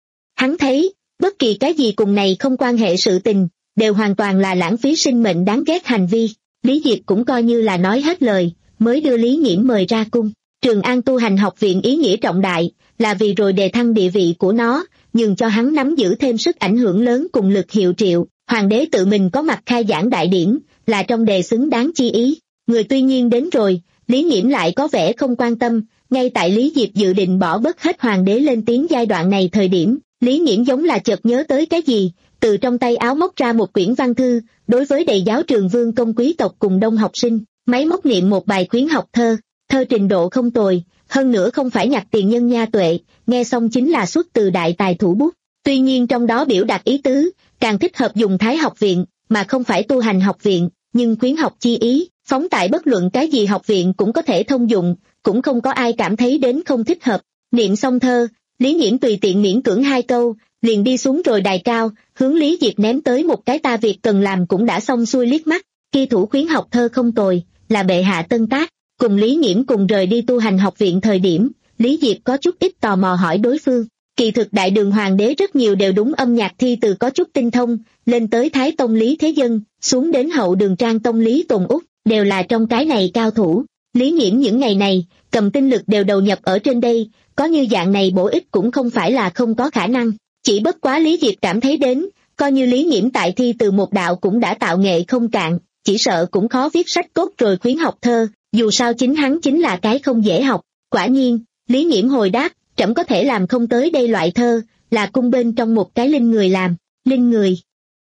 Hắn thấy, bất kỳ cái gì cùng này không quan hệ sự tình, đều hoàn toàn là lãng phí sinh mệnh đáng ghét hành vi. Lý Diệp cũng coi như là nói hết lời, mới đưa Lý Nghiễm mời ra cung. Trường An tu hành học viện ý nghĩa trọng đại, là vì rồi đề thăng địa vị của nó, nhường cho hắn nắm giữ thêm sức ảnh hưởng lớn cùng lực hiệu triệu. Hoàng đế tự mình có mặt khai giảng đại điển, là trong đề xứng đáng chi ý. Người tuy nhiên đến rồi, Lý Nghiễm lại có vẻ không quan tâm, ngay tại Lý Diệp dự định bỏ bớt hết hoàng đế lên tiếng giai đoạn này thời điểm, Lý Nghiễm giống là chợt nhớ tới cái gì, từ trong tay áo móc ra một quyển văn thư, đối với đầy giáo trường vương công quý tộc cùng đông học sinh, máy móc niệm một bài khuyến học thơ, thơ trình độ không tồi, hơn nữa không phải nhặt tiền nhân nha tuệ, nghe xong chính là xuất từ đại tài thủ bút. Tuy nhiên trong đó biểu đạt ý tứ, càng thích hợp dùng Thái học viện, mà không phải tu hành học viện, nhưng khuyến học chi ý, phóng tại bất luận cái gì học viện cũng có thể thông dụng, cũng không có ai cảm thấy đến không thích hợp. Niệm xong thơ, Lý Nghiễm tùy tiện miễn cưỡng hai câu, liền đi xuống rồi đài cao, hướng Lý Diệp ném tới một cái ta việc cần làm cũng đã xong xuôi liếc mắt, kỳ thủ khuyến học thơ không tồi, là bệ hạ tân tác. Cùng Lý Nghiễm cùng rời đi tu hành học viện thời điểm, Lý Diệp có chút ít tò mò hỏi đối phương. Kỳ thực đại đường hoàng đế rất nhiều đều đúng âm nhạc thi từ có chút tinh thông, lên tới Thái Tông Lý Thế Dân, xuống đến hậu đường Trang Tông Lý Tồn Úc, đều là trong cái này cao thủ. Lý Nghiễm những ngày này, cầm tinh lực đều đầu nhập ở trên đây, có như dạng này bổ ích cũng không phải là không có khả năng. Chỉ bất quá Lý Diệp cảm thấy đến, coi như Lý Nghiễm tại thi từ một đạo cũng đã tạo nghệ không cạn, chỉ sợ cũng khó viết sách cốt rồi khuyến học thơ, dù sao chính hắn chính là cái không dễ học. Quả nhiên, Lý Nghiễm hồi đáp, trẫm có thể làm không tới đây loại thơ, là cung bên trong một cái linh người làm. Linh người?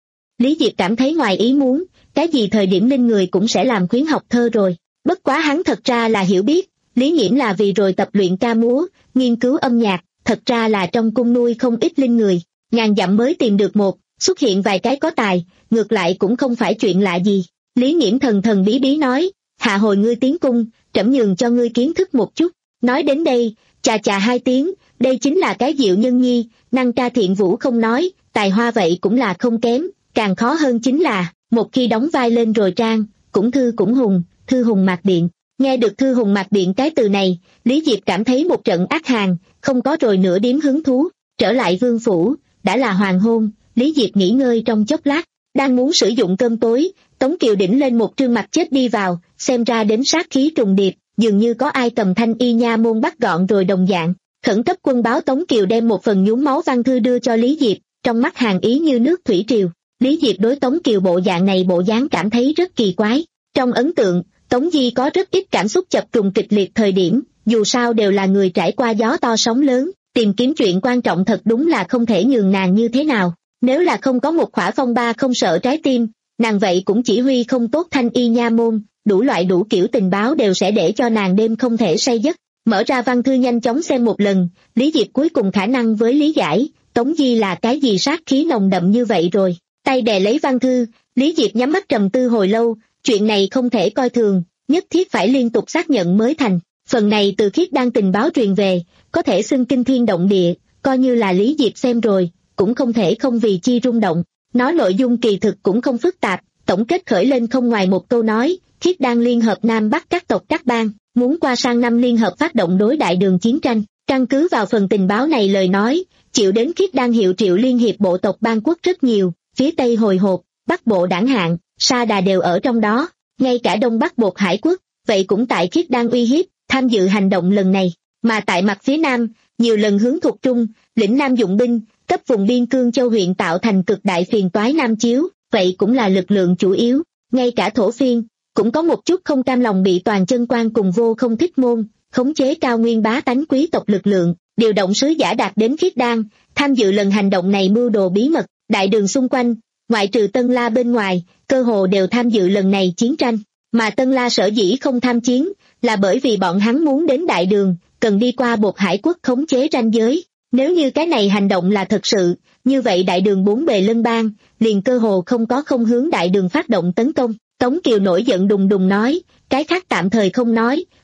Lý Diệp cảm thấy ngoài ý muốn, cái gì thời điểm linh người cũng sẽ làm khuyến học thơ rồi. Bất quá hắn thật ra là hiểu biết, Lý Nghiễm là vì rồi tập luyện ca múa, nghiên cứu âm nhạc, thật ra là trong cung nuôi không ít linh người, ngàn dặm mới tìm được một, xuất hiện vài cái có tài, ngược lại cũng không phải chuyện lạ gì. Lý Nghiễm thần thần bí bí nói, hạ hồi ngươi tiến cung, trẫm nhường cho ngươi kiến thức một chút. Nói đến đây, chà chà hai tiếng, đây chính là cái diệu nhân nhi, năng ca thiện vũ không nói, tài hoa vậy cũng là không kém, càng khó hơn chính là, một khi đóng vai lên rồi trang, cũng thư cũng hùng, thư hùng mạc điện. Nghe được thư hùng mạc điện cái từ này, Lý Diệp cảm thấy một trận ác hàn, không có rồi nửa điểm hứng thú. Trở lại vương phủ, đã là hoàng hôn, Lý Diệp nghỉ ngơi trong chốc lát, đang muốn sử dụng cơm tối, Tống Kiều đỉnh lên một trương mặt chết đi vào, xem ra đến sát khí trùng điệp, dường như có ai cầm thanh y nha môn bắt gọn rồi đồng dạng. Khẩn cấp quân báo Tống Kiều đem một phần nhuốm máu văn thư đưa cho Lý Diệp, trong mắt hàn ý như nước thủy triều. Lý Diệp đối Tống Kiều bộ dạng này bộ dáng cảm thấy rất kỳ quái. Trong ấn tượng, Tống Di có rất ít cảm xúc chập trùng kịch liệt thời điểm, dù sao đều là người trải qua gió to sóng lớn, tìm kiếm chuyện quan trọng thật đúng là không thể nhường nàng như thế nào. Nếu là không có một khỏa phong ba không sợ trái tim, nàng vậy cũng chỉ huy không tốt thanh y nha môn, đủ loại đủ kiểu tình báo đều sẽ để cho nàng đêm không thể say giấc. Mở ra văn thư nhanh chóng xem một lần, Lý Diệp cuối cùng khả năng với lý giải, Tống Di là cái gì sát khí nồng đậm như vậy rồi. Tay đè lấy văn thư, Lý Diệp nhắm mắt trầm tư hồi lâu, chuyện này không thể coi thường, nhất thiết phải liên tục xác nhận mới thành. Phần này từ Khiết Đan tình báo truyền về, có thể xưng kinh thiên động địa, coi như là Lý Diệp xem rồi, cũng không thể không vì chi rung động. Nói nội dung kỳ thực cũng không phức tạp, tổng kết khởi lên không ngoài một câu nói, Khiết Đan liên hợp Nam Bắc các tộc các bang, muốn qua sang năm liên hợp phát động đối đại đường chiến tranh. Căn cứ vào phần tình báo này lời nói, chịu đến Khiết Đan hiệu triệu liên hiệp bộ tộc bang quốc rất nhiều, phía Tây hồi hộp, Bắc bộ Đảng Hạng, Sa Đà đều ở trong đó, ngay cả Đông Bắc Bột Hải quốc, vậy cũng tại Khiết Đan uy hiếp, tham dự hành động lần này. Mà tại mặt phía Nam, nhiều lần hướng thuộc Trung, lĩnh Nam dụng binh, cấp vùng biên cương châu huyện tạo thành cực đại phiền toái Nam Chiếu, vậy cũng là lực lượng chủ yếu. Ngay cả thổ phiên, cũng có một chút không cam lòng bị toàn chân quan cùng vô không thích môn, khống chế cao nguyên bá tánh quý tộc lực lượng, điều động sứ giả đạt đến Khiết Đan, tham dự lần hành động này mưu đồ bí mật. Đại đường xung quanh, ngoại trừ Tân La bên ngoài, cơ hồ đều tham dự lần này chiến tranh. Mà Tân La sở dĩ không tham chiến, là bởi vì bọn hắn muốn đến đại đường, cần đi qua Bột Hải quốc khống chế ranh giới. Nếu như cái này hành động là thật sự, như vậy đại đường bốn bề lân bang, liền cơ hồ không có không hướng đại đường phát động tấn công. Tống Kiều nổi giận đùng đùng nói, cái khác tạm thời không nói,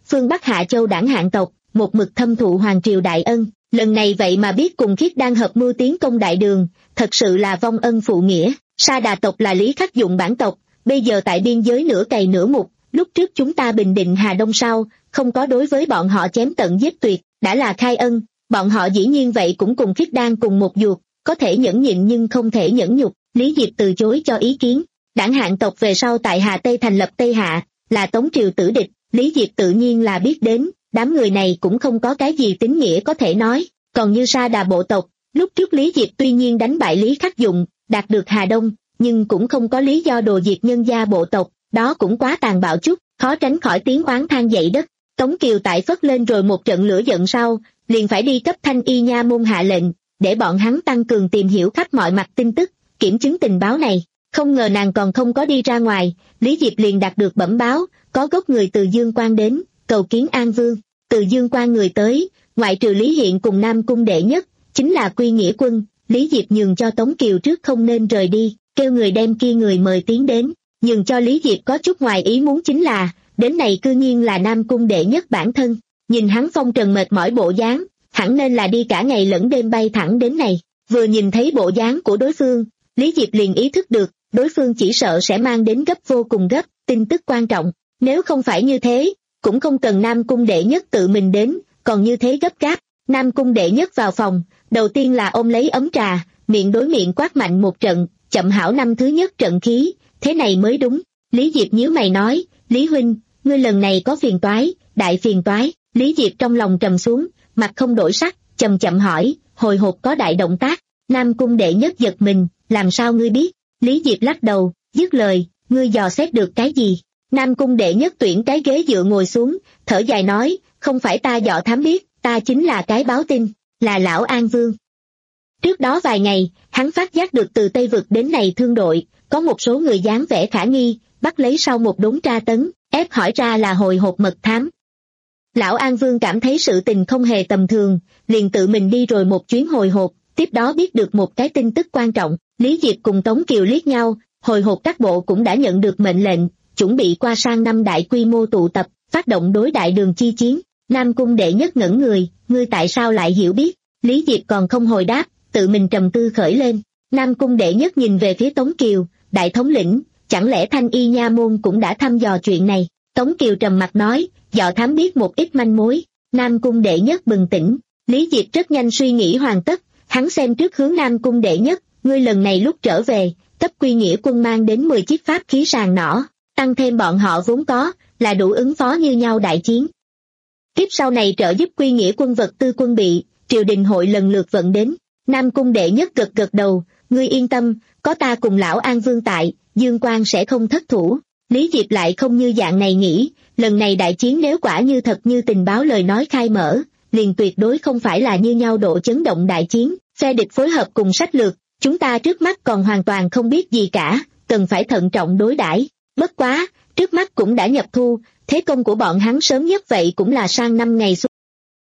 phương Bắc Hạ Châu đảng hạng tộc, một mực thâm thụ hoàng triều đại ân, lần này vậy mà biết cùng Khiết Đan hợp mưu tiến công đại đường, thật sự là vong ân phụ nghĩa. Sa Đà tộc là Lý Khắc Dụng bản tộc, bây giờ tại biên giới nửa cày nửa mục, lúc trước chúng ta bình định Hà Đông sau, không có đối với bọn họ chém tận giết tuyệt, đã là khai ân, bọn họ dĩ nhiên vậy cũng cùng Khiết Đan cùng một ruột, có thể nhẫn nhịn nhưng không thể nhẫn nhục. Lý Diệp từ chối cho ý kiến. Đảng hạng tộc về sau tại Hà Tây thành lập Tây Hạ, là Tống triều tử địch, Lý Diệp tự nhiên là biết đến, đám người này cũng không có cái gì tín nghĩa có thể nói. Còn như Sa Đà bộ tộc, lúc trước Lý Diệp tuy nhiên đánh bại Lý Khắc Dụng, đạt được Hà Đông, nhưng cũng không có lý do đồ diệt nhân gia bộ tộc, đó cũng quá tàn bạo chút, khó tránh khỏi tiếng oán than dậy đất. Tống Kiều tại phất lên rồi một trận lửa giận sau, liền phải đi cấp Thanh Y nha môn hạ lệnh, để bọn hắn tăng cường tìm hiểu khắp mọi mặt tin tức, kiểm chứng tình báo này. Không ngờ nàng còn không có đi ra ngoài, Lý Diệp liền đạt được bẩm báo, có gốc người từ Dương Quan đến, cầu kiến An Vương. Từ Dương Quan người tới, ngoại trừ Lý Hiện cùng Nam Cung đệ nhất, chính là Quy Nghĩa Quân. Lý Diệp nhường cho Tống Kiều trước không nên rời đi, kêu người đem kia người mời tiến đến. Nhưng cho Lý Diệp có chút ngoài ý muốn chính là, đến này cư nhiên là Nam Cung đệ nhất bản thân. Nhìn hắn phong trần mệt mỏi bộ dáng, hẳn nên là đi cả ngày lẫn đêm bay thẳng đến này. Vừa nhìn thấy bộ dáng của đối phương, Lý Diệp liền ý thức được, đối phương chỉ sợ sẽ mang đến gấp vô cùng gấp, tin tức quan trọng. Nếu không phải như thế, cũng không cần Nam Cung đệ nhất tự mình đến, còn như thế gấp gáp. Nam Cung đệ nhất vào phòng, đầu tiên là ôm lấy ấm trà, miệng đối miệng quát mạnh một trận, chậm hảo năm thứ nhất trận khí, thế này mới đúng. Lý Diệp nhíu mày nói, Lý huynh, ngươi lần này có phiền toái, đại phiền toái. Lý Diệp trong lòng trầm xuống, mặt không đổi sắc, chậm chậm hỏi, hồi hộp có đại động tác. Nam Cung đệ nhất giật mình, làm sao ngươi biết? Lý Diệp lắc đầu, dứt lời, ngươi dò xét được cái gì? Nam Cung đệ nhất tuyển cái ghế dựa ngồi xuống, thở dài nói, không phải ta dò thám biết, ta chính là cái báo tin, là lão An Vương. Trước đó vài ngày, hắn phát giác được từ Tây Vực đến này thương đội, có một số người dáng vẻ khả nghi, bắt lấy sau một đốn tra tấn, ép hỏi ra là hồi hộp mật thám. Lão An Vương cảm thấy sự tình không hề tầm thường, liền tự mình đi rồi một chuyến hồi hộp, tiếp đó biết được một cái tin tức quan trọng. Lý Diệp cùng Tống Kiều liếc nhau, hồi hộp các bộ cũng đã nhận được mệnh lệnh, chuẩn bị qua sang năm đại quy mô tụ tập, phát động đối đại đường chi chiến. Nam Cung đệ nhất ngẩn người, ngươi tại sao lại hiểu biết? Lý Diệp còn không hồi đáp, tự mình trầm tư khởi lên. Nam Cung đệ nhất nhìn về phía Tống Kiều, đại thống lĩnh, chẳng lẽ Thanh Y nha môn cũng đã thăm dò chuyện này? Tống Kiều trầm mặt nói, dò thám biết một ít manh mối. Nam Cung đệ nhất bừng tỉnh, Lý Diệp rất nhanh suy nghĩ hoàn tất, hắn xem trước hướng Nam Cung đệ nhất, ngươi lần này lúc trở về, cấp Quy Nghĩa Quân mang đến mười chiếc pháp khí sàng nỏ, tăng thêm bọn họ vốn có, là đủ ứng phó như nhau đại chiến. Tiếp sau này trợ giúp Quy Nghĩa Quân vật tư quân bị, triều đình hội lần lượt vận đến. Nam Cung đệ nhất gật gật đầu, ngươi yên tâm, có ta cùng lão An Vương tại, Dương Quan sẽ không thất thủ. Lý Diệp lại không như dạng này nghĩ, lần này đại chiến nếu quả như thật như tình báo lời nói khai mở, liền tuyệt đối không phải là như nhau độ chấn động đại chiến, phe địch phối hợp cùng sách lược, chúng ta trước mắt còn hoàn toàn không biết gì cả, cần phải thận trọng đối đãi. Bất quá, trước mắt cũng đã nhập thu, thế công của bọn hắn sớm nhất vậy cũng là sang năm ngày xuân.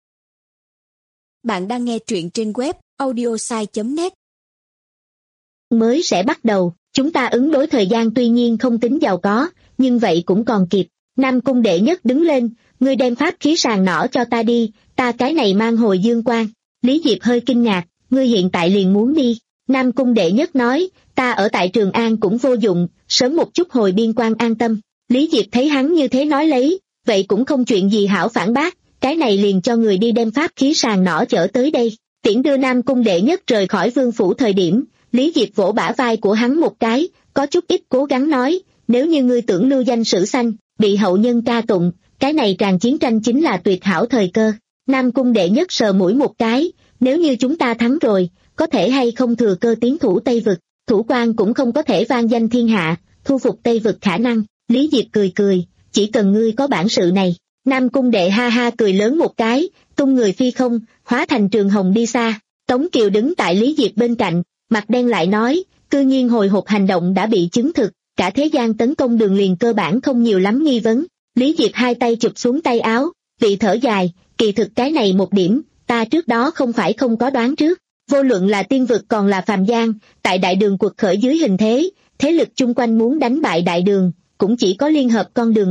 Bạn đang nghe truyện trên web audiosai chấm net. Mới sẽ bắt đầu, chúng ta ứng đối thời gian tuy nhiên không tính giàu có, nhưng vậy cũng còn kịp. Nam Cung đệ nhất đứng lên, ngươi đem pháp khí sàng nỏ cho ta đi, ta cái này mang hồi Dương Quan. Lý Diệp hơi kinh ngạc, ngươi hiện tại liền muốn đi. Nam Cung đệ nhất nói, ta ở tại Trường An cũng vô dụng, sớm một chút hồi biên quan an tâm. Lý Diệp thấy hắn như thế nói lấy, vậy cũng không chuyện gì hảo phản bác, cái này liền cho người đi đem pháp khí sàng nỏ chở tới đây. Tiễn đưa Nam Cung đệ nhất rời khỏi vương phủ thời điểm, Lý Diệp vỗ bả vai của hắn một cái, có chút ít cố gắng nói, nếu như ngươi tưởng lưu danh sử xanh, bị hậu nhân ca tụng, cái này tràn chiến tranh chính là tuyệt hảo thời cơ. Nam Cung đệ nhất sờ mũi một cái, nếu như chúng ta thắng rồi, có thể hay không thừa cơ tiến thủ Tây Vực, thủ quan cũng không có thể vang danh thiên hạ, thu phục Tây Vực khả năng. Lý Diệp cười cười, chỉ cần ngươi có bản sự này. Nam Cung đệ ha ha cười lớn một cái, tung người phi không, hóa thành trường hồng đi xa. Tống Kiều đứng tại Lý Diệp bên cạnh, mặt đen lại nói, cư nhiên hồi hộp hành động đã bị chứng thực, cả thế gian tấn công đường liền cơ bản không nhiều lắm nghi vấn. Lý Diệp hai tay chụp xuống tay áo, vị thở dài, kỳ thực cái này một điểm, ta trước đó không phải không có đoán trước. Vô luận là tiên vực còn là phàm gian, tại đại đường cuộc khởi dưới hình thế, thế lực chung quanh muốn đánh bại đại đường, cũng chỉ có liên hợp con đường này.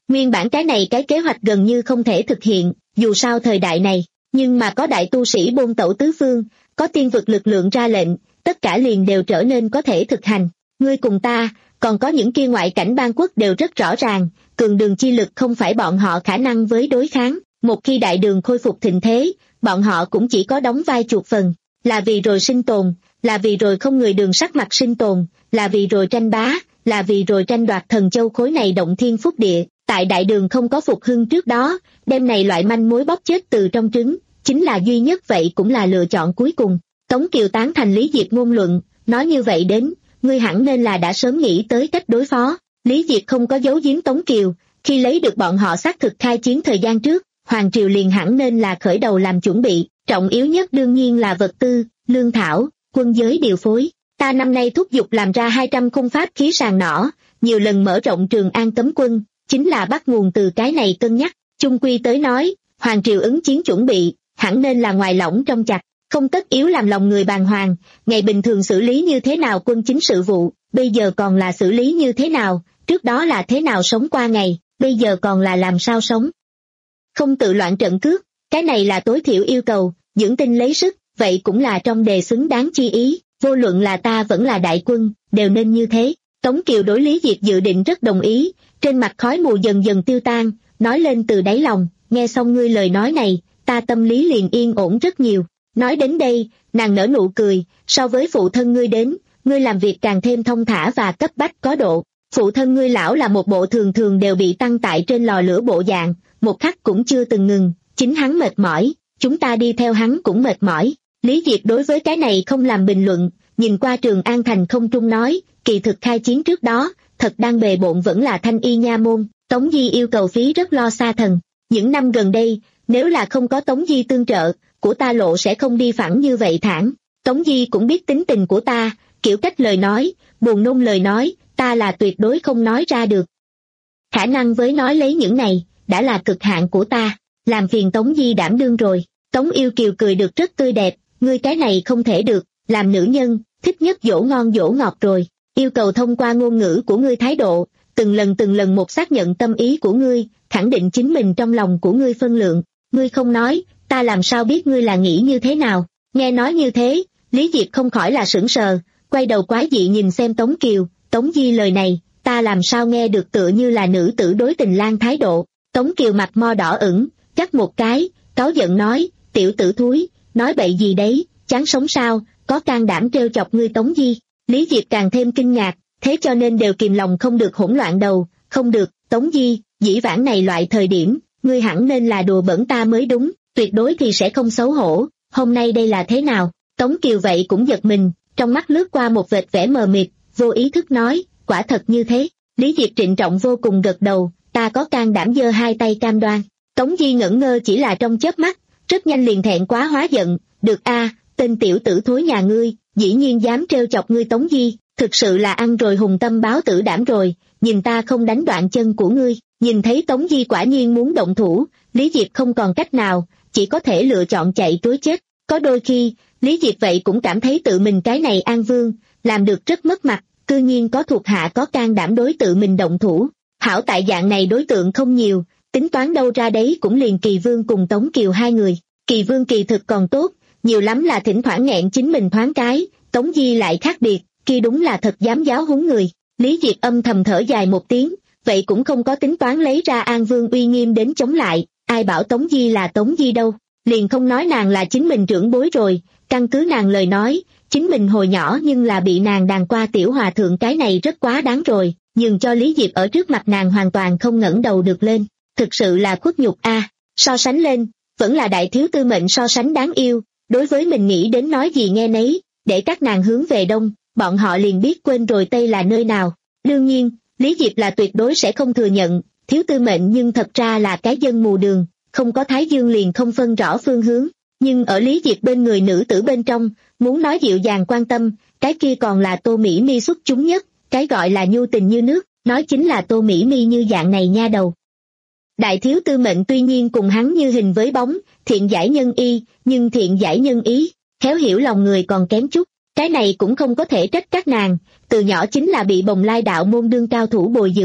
Nguyên bản cái này cái kế hoạch gần như không thể thực hiện, dù sao thời đại này, nhưng mà có đại tu sĩ bôn tẩu tứ phương, có tiên vực lực lượng ra lệnh, tất cả liền đều trở nên có thể thực hành. Ngươi cùng ta, còn có những kia ngoại cảnh bang quốc đều rất rõ ràng, cường đường chi lực không phải bọn họ khả năng với đối kháng, một khi đại đường khôi phục thịnh thế, bọn họ cũng chỉ có đóng vai chuột phần, là vì rồi sinh tồn, là vì rồi không người đường sắc mặt sinh tồn, là vì rồi tranh bá, là vì rồi tranh đoạt thần châu khối này động thiên phúc địa. Tại đại đường không có phục hưng trước đó, đêm này loại manh mối bóc chết từ trong trứng, chính là duy nhất vậy cũng là lựa chọn cuối cùng. Tống Kiều tán thành Lý Diệp ngôn luận, nói như vậy đến, ngươi hẳn nên là đã sớm nghĩ tới cách đối phó. Lý Diệp không có giấu giếm Tống Kiều, khi lấy được bọn họ xác thực khai chiến thời gian trước, Hoàng Triều liền hẳn nên là khởi đầu làm chuẩn bị, trọng yếu nhất đương nhiên là vật tư, lương thảo, quân giới điều phối. Ta năm nay thúc giục làm ra hai trăm khung pháp khí sàng nỏ, nhiều lần mở rộng Trường An cấm quân, chính là bắt nguồn từ cái này cân nhắc. Chung quy tới nói, Hoàng Triều ứng chiến chuẩn bị, hẳn nên là ngoài lỏng trong chặt, không tất yếu làm lòng người bàng hoàng, ngày bình thường xử lý như thế nào quân chính sự vụ, bây giờ còn là xử lý như thế nào, trước đó là thế nào sống qua ngày, bây giờ còn là làm sao sống. Không tự loạn trận cước, cái này là tối thiểu yêu cầu, dưỡng tinh lấy sức, vậy cũng là trong đề xứng đáng chi ý, vô luận là ta vẫn là đại quân, đều nên như thế. Tống Kiều đối Lý Diệp dự định rất đồng ý, trên mặt khói mù dần dần tiêu tan, nói lên từ đáy lòng, nghe xong ngươi lời nói này, ta tâm lý liền yên ổn rất nhiều. Nói đến đây, nàng nở nụ cười, so với phụ thân ngươi đến, ngươi làm việc càng thêm thông thả và cấp bách có độ. Phụ thân ngươi lão là một bộ thường thường đều bị tăng tại trên lò lửa bộ dạng, một khắc cũng chưa từng ngừng, chính hắn mệt mỏi, chúng ta đi theo hắn cũng mệt mỏi. Lý Diệp đối với cái này không làm bình luận, nhìn qua Trường An thành không trung nói, kỳ thực khai chiến trước đó, thật đang bề bộn vẫn là Thanh Y nha môn, Tống Di yêu cầu phí rất lo xa thần. Những năm gần đây, nếu là không có Tống Di tương trợ, của ta lộ sẽ không đi phẳng như vậy thẳng. Tống Di cũng biết tính tình của ta, kiểu cách lời nói, buồn nôn lời nói, ta là tuyệt đối không nói ra được. Khả năng với nói lấy những này, đã là cực hạn của ta, làm phiền Tống Di đảm đương rồi. Tống Yêu Kiều cười được rất tươi đẹp, ngươi cái này không thể được, làm nữ nhân, thích nhất dỗ ngon dỗ ngọt rồi, yêu cầu thông qua ngôn ngữ của ngươi thái độ, từng lần từng lần một xác nhận tâm ý của ngươi, khẳng định chính mình trong lòng của ngươi phân lượng, ngươi không nói, ta làm sao biết ngươi là nghĩ như thế nào. Nghe nói như thế, Lý Diệp không khỏi là sững sờ, quay đầu quái dị nhìn xem Tống Kiều, Tống Di lời này, ta làm sao nghe được tựa như là nữ tử đối tình lang thái độ. Tống Kiều mặt mo đỏ ửng, cắt một cái, cáu giận nói, tiểu tử thúi, nói bậy gì đấy, chán sống sao, có can đảm trêu chọc ngươi Tống Di. Lý Diệp càng thêm kinh ngạc, thế cho nên đều kìm lòng không được hỗn loạn đầu, không được, Tống Di, dĩ vãng này loại thời điểm, ngươi hẳn nên là đùa bẩn ta mới đúng, tuyệt đối thì sẽ không xấu hổ, hôm nay đây là thế nào. Tống Kiều vậy cũng giật mình, trong mắt lướt qua một vệt vẻ mờ mịt, vô ý thức nói, quả thật như thế. Lý Diệp trịnh trọng vô cùng gật đầu, ta có can đảm giơ hai tay cam đoan. Tống Di ngẩn ngơ chỉ là trong chớp mắt, rất nhanh liền thẹn quá hóa giận, được a, tên tiểu tử thối nhà ngươi, dĩ nhiên dám trêu chọc ngươi Tống Di, thực sự là ăn rồi hùng tâm báo tử đảm rồi, nhìn ta không đánh đoạn chân của ngươi. Nhìn thấy Tống Di quả nhiên muốn động thủ, Lý Diệp không còn cách nào, chỉ có thể lựa chọn chạy trối chết. Có đôi khi, Lý Diệp vậy cũng cảm thấy tự mình cái này An Vương, làm được rất mất mặt, cư nhiên có thuộc hạ có can đảm đối tự mình động thủ. Hảo tại dạng này đối tượng không nhiều, tính toán đâu ra đấy cũng liền Kỳ Vương cùng Tống Kiều hai người. Kỳ Vương kỳ thực còn tốt, nhiều lắm là thỉnh thoảng nghẹn chính mình thoáng cái, Tống Di lại khác biệt, kia đúng là thật dám giáo huấn người. Lý Diệp âm thầm thở dài một tiếng, vậy cũng không có tính toán lấy ra An Vương uy nghiêm đến chống lại, ai bảo Tống Di là Tống Di đâu, liền không nói nàng là chính mình trưởng bối rồi, căn cứ nàng lời nói, chính mình hồi nhỏ nhưng là bị nàng đàn qua tiểu hòa thượng cái này rất quá đáng rồi, nhường cho Lý Diệp ở trước mặt nàng hoàn toàn không ngẩng đầu được lên, thực sự là khuất nhục a. À, so sánh lên, vẫn là đại thiếu tư mệnh so sánh đáng yêu, đối với mình nghĩ đến nói gì nghe nấy, để các nàng hướng về đông, bọn họ liền biết quên rồi tây là nơi nào. Đương nhiên, Lý Diệp là tuyệt đối sẽ không thừa nhận, thiếu tư mệnh nhưng thật ra là cái dân mù đường, không có thái dương liền không phân rõ phương hướng, nhưng ở Lý Diệp bên người nữ tử bên trong, muốn nói dịu dàng quan tâm, cái kia còn là Tô Mỹ Mi xuất chúng nhất, cái gọi là nhu tình như nước, nói chính là Tô Mỹ Mi như dạng này nha đầu. Đại thiếu tư mệnh tuy nhiên cùng hắn như hình với bóng, thiện giải nhân y, nhưng thiện giải nhân ý, khéo hiểu lòng người còn kém chút, cái này cũng không có thể trách các nàng, từ nhỏ chính là bị Bồng Lai đạo môn đương cao thủ bồi dưỡng,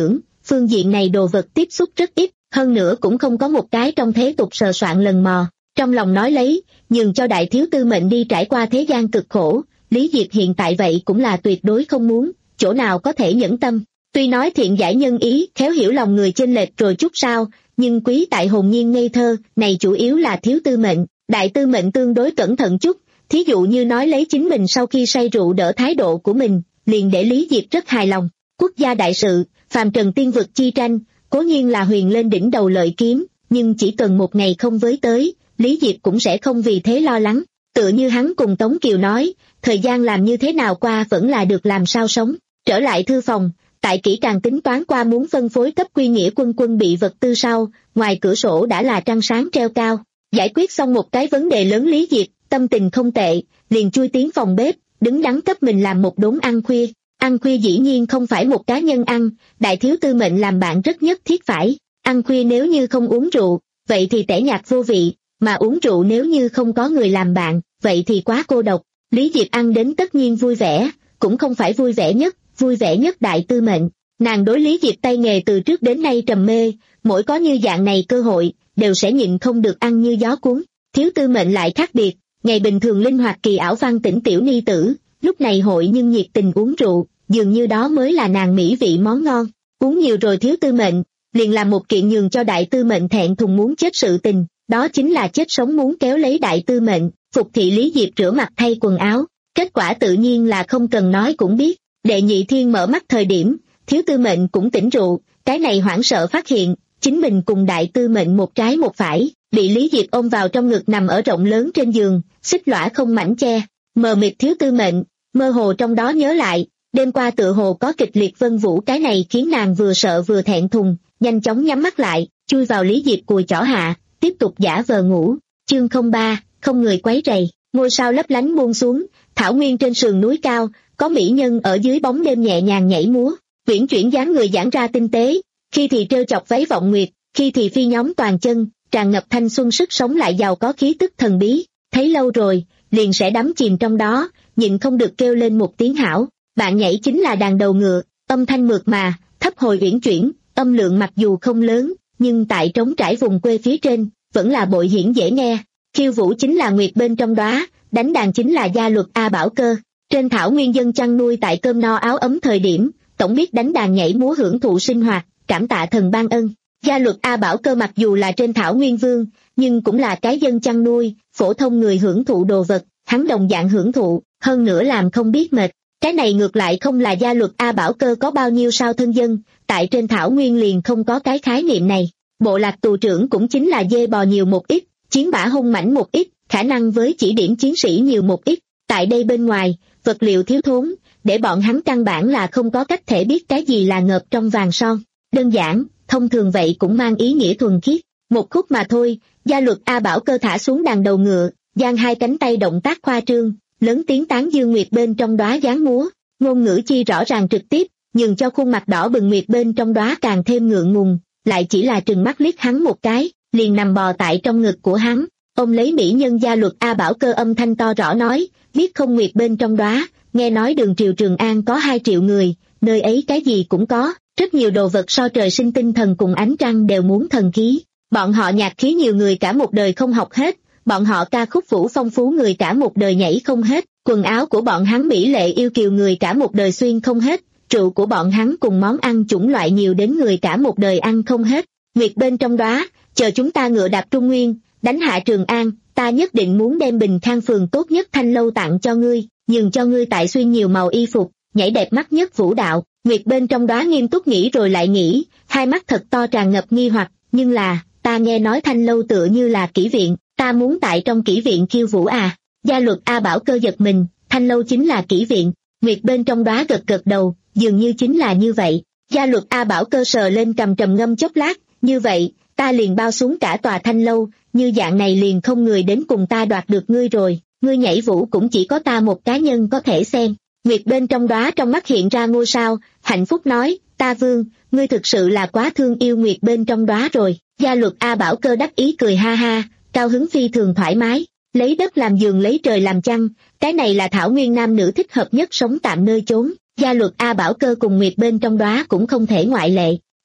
phương diện này đồ vật tiếp xúc rất ít, hơn nữa cũng không có một cái trong thế tục sờ soạn lần mò. Trong lòng nói lấy, nhường cho đại thiếu tư mệnh đi trải qua thế gian cực khổ, Lý Diệp hiện tại vậy cũng là tuyệt đối không muốn, chỗ nào có thể nhẫn tâm. Tuy nói thiện giải nhân ý, khéo hiểu lòng người chênh lệch rồi chút sao, nhưng quý tại hồn nhiên ngây thơ, này chủ yếu là thiếu tư mệnh. Đại tư mệnh tương đối cẩn thận chút, thí dụ như nói lấy chính mình sau khi say rượu đỡ thái độ của mình, liền để Lý Diệp rất hài lòng. Quốc gia đại sự, phàm trần tiên vực chi tranh, cố nhiên là huyền lên đỉnh đầu lợi kiếm, nhưng chỉ cần một ngày không với tới, Lý Diệp cũng sẽ không vì thế lo lắng. Tựa như hắn cùng Tống Kiều nói, thời gian làm như thế nào qua vẫn là được làm sao sống. Trở lại thư phòng, tại kỹ càng tính toán qua muốn phân phối cấp quy nghĩa quân quân bị vật tư sau, ngoài cửa sổ đã là trăng sáng treo cao. Giải quyết xong một cái vấn đề lớn, Lý Diệp, tâm tình không tệ, liền chui tiến phòng bếp, đứng đắn cấp mình làm một đốn ăn khuya. Ăn khuya dĩ nhiên không phải một cá nhân ăn, đại thiếu tư mệnh làm bạn rất nhất thiết phải. Ăn khuya nếu như không uống rượu, vậy thì tẻ nhạt vô vị, mà uống rượu nếu như không có người làm bạn, vậy thì quá cô độc. Lý Diệp ăn đến tất nhiên vui vẻ, cũng không phải vui vẻ nhất, vui vẻ nhất đại tư mệnh. Nàng đối Lý Diệp tay nghề từ trước đến nay trầm mê, mỗi có như dạng này cơ hội, đều sẽ nhịn không được ăn như gió cuốn. Thiếu tư mệnh lại khác biệt, ngày bình thường linh hoạt kỳ ảo văn tỉnh tiểu ni tử, lúc này hội nhưng nhiệt tình uống rượu, dường như đó mới là nàng mỹ vị món ngon. Uống nhiều rồi thiếu tư mệnh, liền làm một kiện nhường cho đại tư mệnh thẹn thùng muốn chết sự tình, đó chính là chết sống muốn kéo lấy đại tư mệnh, phục thị Lý Diệp rửa mặt thay quần áo. Kết quả tự nhiên là không cần nói cũng biết. Đệ nhị thiên mở mắt thời điểm, thiếu tư mệnh cũng tỉnh rượu, cái này hoảng sợ phát hiện, chính mình cùng đại tư mệnh một trái một phải, bị Lý Diệp ôm vào trong ngực nằm ở rộng lớn trên giường, xích lõa không mảnh che. Mờ mịt thiếu tư mệnh, mơ hồ trong đó nhớ lại, đêm qua tựa hồ có kịch liệt vân vũ, cái này khiến nàng vừa sợ vừa thẹn thùng, nhanh chóng nhắm mắt lại, chui vào Lý Diệp cùi chỏ hạ, tiếp tục giả vờ ngủ. Chương không ba, không người quấy rầy. Ngôi sao lấp lánh buông xuống, thảo nguyên trên sườn núi cao, có mỹ nhân ở dưới bóng đêm nhẹ nhàng nhảy múa, uyển chuyển dáng người giãn ra tinh tế, khi thì trêu chọc váy vọng nguyệt, khi thì phi nhóm toàn chân, tràn ngập thanh xuân sức sống lại giàu có khí tức thần bí. Thấy lâu rồi, liền sẽ đắm chìm trong đó, nhịn không được kêu lên một tiếng hảo. Bạn nhảy chính là đàn đầu ngựa, âm thanh mượt mà, thấp hồi uyển chuyển, âm lượng mặc dù không lớn, nhưng tại trống trải vùng quê phía trên, vẫn là bội hiển dễ nghe. Khiêu vũ chính là nguyệt bên trong đóa, đánh đàn chính là gia luật A Bảo Cơ. Trên thảo nguyên dân chăn nuôi tại cơm no áo ấm thời điểm, tổng biết đánh đàn nhảy múa hưởng thụ sinh hoạt, cảm tạ thần ban ân. Gia luật A Bảo Cơ mặc dù là trên thảo nguyên vương, nhưng cũng là cái dân chăn nuôi, phổ thông người hưởng thụ đồ vật, hắn đồng dạng hưởng thụ, hơn nữa làm không biết mệt. Cái này ngược lại không là gia luật A Bảo Cơ có bao nhiêu sao thân dân, tại trên thảo nguyên liền không có cái khái niệm này. Bộ lạc tù trưởng cũng chính là dê bò nhiều một ít, chiến bả hung mãnh một ít, khả năng với chỉ điểm chiến sĩ nhiều một ít. Tại đây bên ngoài, vật liệu thiếu thốn, để bọn hắn căn bản là không có cách thể biết cái gì là ngợp trong vàng son. Đơn giản, thông thường vậy cũng mang ý nghĩa thuần khiết. Một khúc mà thôi, gia luật A Bảo Cơ thả xuống đàn đầu ngựa, giang hai cánh tay động tác khoa trương, lớn tiếng tán dương nguyệt bên trong đóa dáng múa, ngôn ngữ chi rõ ràng trực tiếp, nhường cho khuôn mặt đỏ bừng nguyệt bên trong đóa càng thêm ngượng ngùng, lại chỉ là trừng mắt liếc hắn một cái, liền nằm bò tại trong ngực của hắn. Ôm lấy mỹ nhân gia luật A Bảo Cơ âm thanh to rõ nói, biết không nguyệt bên trong đóa, nghe nói đường triều Trường An có hai triệu người, nơi ấy cái gì cũng có, rất nhiều đồ vật so trời sinh tinh thần cùng ánh trăng đều muốn thần khí. Bọn họ nhạc khí nhiều người cả một đời không học hết, bọn họ ca khúc vũ phong phú người cả một đời nhảy không hết, quần áo của bọn hắn mỹ lệ yêu kiều người cả một đời xuyên không hết, rượu của bọn hắn cùng món ăn chủng loại nhiều đến người cả một đời ăn không hết. Nguyệt bên trong đóa, chờ chúng ta ngựa đạp Trung Nguyên, đánh hạ Trường An, ta nhất định muốn đem Bình Khang phường tốt nhất thanh lâu tặng cho ngươi, nhường cho ngươi tại xuyên nhiều màu y phục, nhảy đẹp mắt nhất vũ đạo. Nguyệt bên trong đóa nghiêm túc nghĩ rồi lại nghĩ, hai mắt thật to tràn ngập nghi hoặc, nhưng là, ta nghe nói thanh lâu tựa như là kỹ viện, ta muốn tại trong kỹ viện khiêu vũ à. Gia luật A Bảo Cơ giật mình, thanh lâu chính là kỹ viện. Nguyệt bên trong đóa gật gật đầu, dường như chính là như vậy. Gia luật A Bảo Cơ sờ lên cầm trầm ngâm chốc lát, như vậy, ta liền bao xuống cả tòa thanh lâu, như dạng này liền không người đến cùng ta đoạt được ngươi rồi, ngươi nhảy vũ cũng chỉ có ta một cá nhân có thể xem. Nguyệt bên trong đóa trong mắt hiện ra ngôi sao, hạnh phúc nói, ta vương, ngươi thực sự là quá thương yêu Nguyệt bên trong đóa rồi. Gia luật A Bảo Cơ đắc ý cười ha ha, cao hứng phi thường thoải mái, lấy đất làm giường lấy trời làm chăn, cái này là thảo nguyên nam nữ thích hợp nhất sống tạm nơi chốn. Gia luật A Bảo Cơ cùng Nguyệt bên trong đóa cũng không thể ngoại lệ.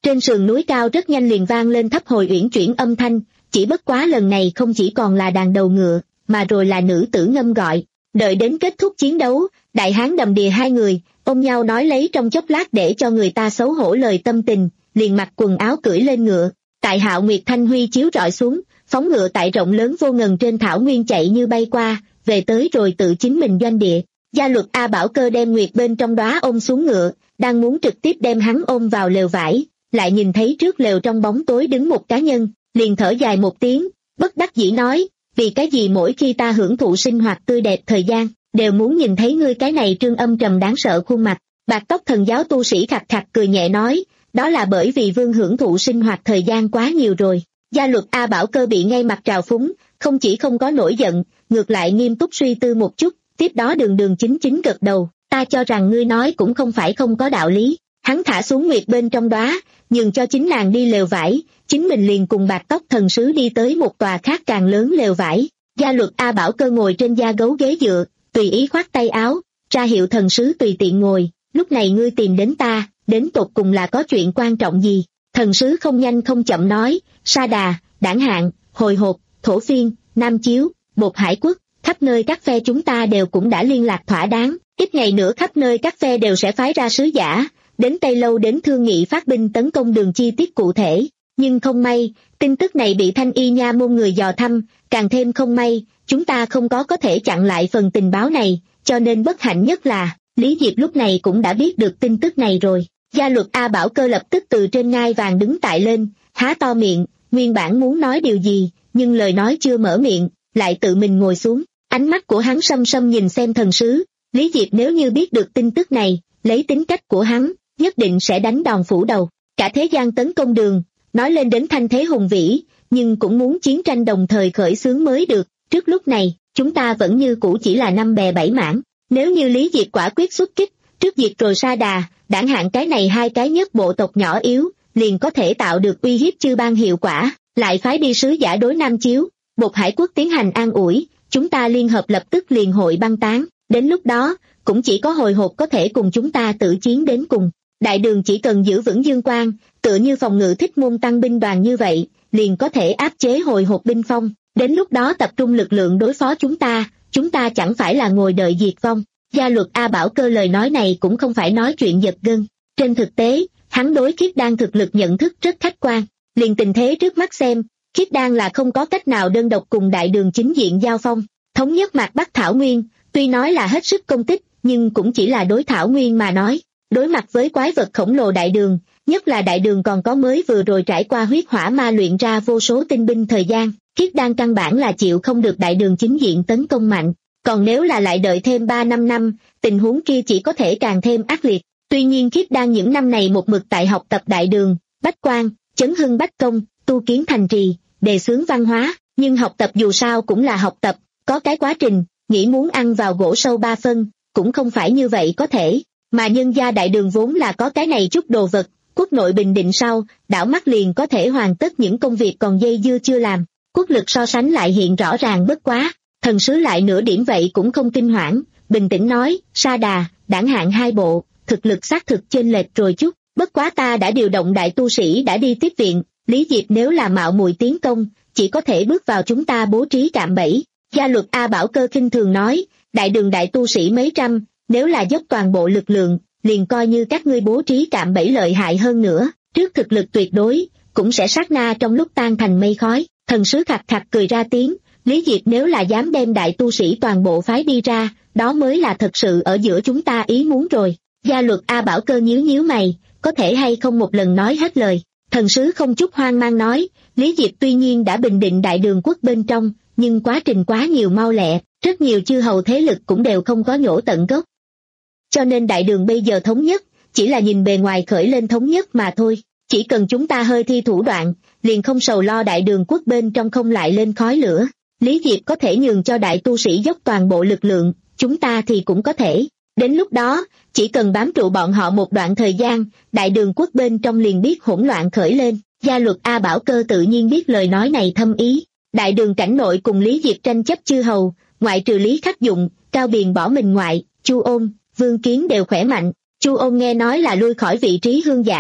Trên sườn núi cao rất nhanh liền vang lên thấp hồi uyển chuyển âm thanh, chỉ bất quá lần này không chỉ còn là đàn đầu ngựa, mà rồi là nữ tử ngâm gọi. Đợi đến kết thúc chiến đấu, đại hán đầm đìa hai người, ôm nhau nói lấy trong chốc lát để cho người ta xấu hổ lời tâm tình, liền mặc quần áo cưỡi lên ngựa. Tại Hạo Nguyệt thanh huy chiếu rọi xuống, phóng ngựa tại rộng lớn vô ngần trên thảo nguyên chạy như bay qua, về tới rồi tự chính mình doanh địa. Gia Luật A Bảo Cơ đem Nguyệt bên trong đóa ôm xuống ngựa, đang muốn trực tiếp đem hắn ôm vào lều vải, lại nhìn thấy trước lều trong bóng tối đứng một cá nhân, liền thở dài một tiếng, bất đắc dĩ nói, vì cái gì mỗi khi ta hưởng thụ sinh hoạt tươi đẹp thời gian, đều muốn nhìn thấy ngươi cái này trương âm trầm đáng sợ khuôn mặt. Bạc tóc thần giáo tu sĩ khặt khặt cười nhẹ nói, đó là bởi vì vương hưởng thụ sinh hoạt thời gian quá nhiều rồi. Gia Luật A Bảo Cơ bị ngay mặt trào phúng, không chỉ không có nổi giận, ngược lại nghiêm túc suy tư một chút, tiếp đó đường đường chính chính gật đầu, ta cho rằng ngươi nói cũng không phải không có đạo lý. Hắn thả xuống Nguyệt bên trong đóa, nhường cho chính nàng đi lều vải, chính mình liền cùng bạc tóc thần sứ đi tới một tòa khác càng lớn lều vải. Gia Luật A Bảo Cơ ngồi trên da gấu ghế dựa, tùy ý khoác tay áo, ra hiệu thần sứ tùy tiện ngồi, lúc này ngươi tìm đến ta, đến tột cùng là có chuyện quan trọng gì? Thần sứ không nhanh không chậm nói, Sa Đà, Đảng Hạng, Hồi Hộp, Thổ Phiên, Nam Chiếu, Bột Hải Quốc, khắp nơi các phe chúng ta đều cũng đã liên lạc thỏa đáng, ít ngày nữa khắp nơi các phe đều sẽ phái ra sứ giả, đến Tây Lâu đến thương nghị phát binh tấn công đường chi tiết cụ thể. Nhưng không may, tin tức này bị Thanh Y Nha môn người dò thăm, càng thêm không may, chúng ta không có có thể chặn lại phần tình báo này, cho nên bất hạnh nhất là, Lý Diệp lúc này cũng đã biết được tin tức này rồi. Gia Luật A Bảo Cơ lập tức từ trên ngai vàng đứng tại lên, há to miệng, nguyên bản muốn nói điều gì, nhưng lời nói chưa mở miệng, lại tự mình ngồi xuống. Ánh mắt của hắn sâm sâm nhìn xem thần sứ, Lý Diệp nếu như biết được tin tức này, lấy tính cách của hắn, nhất định sẽ đánh đòn phủ đầu. Cả thế gian tấn công đường, nói lên đến thanh thế hùng vĩ, nhưng cũng muốn chiến tranh đồng thời khởi xướng mới được. Trước lúc này, chúng ta vẫn như cũ chỉ là năm bè bảy mảng. Nếu như Lý Diệp quả quyết xuất kích, trước diệt rồi Sa Đà, Đảng Hạng cái này hai cái nhất bộ tộc nhỏ yếu, liền có thể tạo được uy hiếp chư bang hiệu quả, lại phái đi sứ giả đối Nam Chiếu, Bột Hải Quốc tiến hành an ủi, chúng ta liên hợp lập tức liền hội băng tán, đến lúc đó, cũng chỉ có Hồi Hộp có thể cùng chúng ta tự chiến đến cùng. Đại đường chỉ cần giữ vững dương quan, tựa như phòng ngự thích môn tăng binh đoàn như vậy, liền có thể áp chế Hồi Hộp binh phong, đến lúc đó tập trung lực lượng đối phó chúng ta, chúng ta chẳng phải là ngồi đợi diệt vong. Gia Luật A Bảo Cơ lời nói này cũng không phải nói chuyện giật gân, trên thực tế, hắn đối Khiết Đan thực lực nhận thức rất khách quan, liền tình thế trước mắt xem, Khiết Đan là không có cách nào đơn độc cùng đại đường chính diện giao phong, thống nhất Mạc Bắc Thảo Nguyên, tuy nói là hết sức công tích, nhưng cũng chỉ là đối Thảo Nguyên mà nói, đối mặt với quái vật khổng lồ đại đường, nhất là đại đường còn có mới vừa rồi trải qua huyết hỏa ma luyện ra vô số tinh binh thời gian, Khiết Đan căn bản là chịu không được đại đường chính diện tấn công mạnh. Còn nếu là lại đợi thêm ba năm năm, tình huống kia chỉ có thể càng thêm ác liệt. Tuy nhiên Khiết Đan những năm này một mực tại học tập đại đường, bách quan, chấn hưng bách công, tu kiến thành trì, đề xướng văn hóa, nhưng học tập dù sao cũng là học tập, có cái quá trình, nghĩ muốn ăn vào gỗ sâu ba phân, cũng không phải như vậy có thể. Mà nhân gia đại đường vốn là có cái này chút đồ vật, quốc nội bình định sau, đảo mắt liền có thể hoàn tất những công việc còn dây dưa chưa làm, quốc lực so sánh lại hiện rõ ràng bất quá. Thần sứ lại nửa điểm vậy cũng không kinh hoảng, bình tĩnh nói, Sa Đà, Đảng Hạng hai bộ, thực lực xác thực chênh lệch rồi chút, bất quá ta đã điều động đại tu sĩ đã đi tiếp viện, Lý Diệp nếu là mạo muội tiến công, chỉ có thể bước vào chúng ta bố trí cạm bẫy. Gia Luật A Bảo Cơ khinh thường nói, đại đường đại tu sĩ mấy trăm, nếu là dốc toàn bộ lực lượng, liền coi như các ngươi bố trí cạm bẫy lợi hại hơn nữa, trước thực lực tuyệt đối, cũng sẽ sát na trong lúc tan thành mây khói. Thần sứ khặt khặt cười ra tiếng, Lý Diệp nếu là dám đem đại tu sĩ toàn bộ phái đi ra, đó mới là thật sự ở giữa chúng ta ý muốn rồi. Gia Luật A Bảo Cơ nhíu nhíu mày, có thể hay không một lần nói hết lời. Thần sứ không chút hoang mang nói, Lý Diệp tuy nhiên đã bình định đại đường quốc bên trong, nhưng quá trình quá nhiều mau lẹ, rất nhiều chư hầu thế lực cũng đều không có nhổ tận gốc. Cho nên đại đường bây giờ thống nhất, chỉ là nhìn bề ngoài khởi lên thống nhất mà thôi. Chỉ cần chúng ta hơi thi thủ đoạn, liền không sầu lo đại đường quốc bên trong không lại lên khói lửa. Lý Diệp có thể nhường cho đại tu sĩ dốc toàn bộ lực lượng, chúng ta thì cũng có thể. Đến lúc đó, chỉ cần bám trụ bọn họ một đoạn thời gian, đại đường quốc bên trong liền biết hỗn loạn khởi lên. Gia Luật A Bảo Cơ tự nhiên biết lời nói này thâm ý. Đại đường cảnh nội cùng Lý Diệp tranh chấp chư hầu, ngoại trừ Lý Khắc Dụng, Cao Biền bỏ mình ngoại, Chu Ôn, Vương Kiến đều khỏe mạnh. Chu Ôn nghe nói là lui khỏi vị trí hương giả,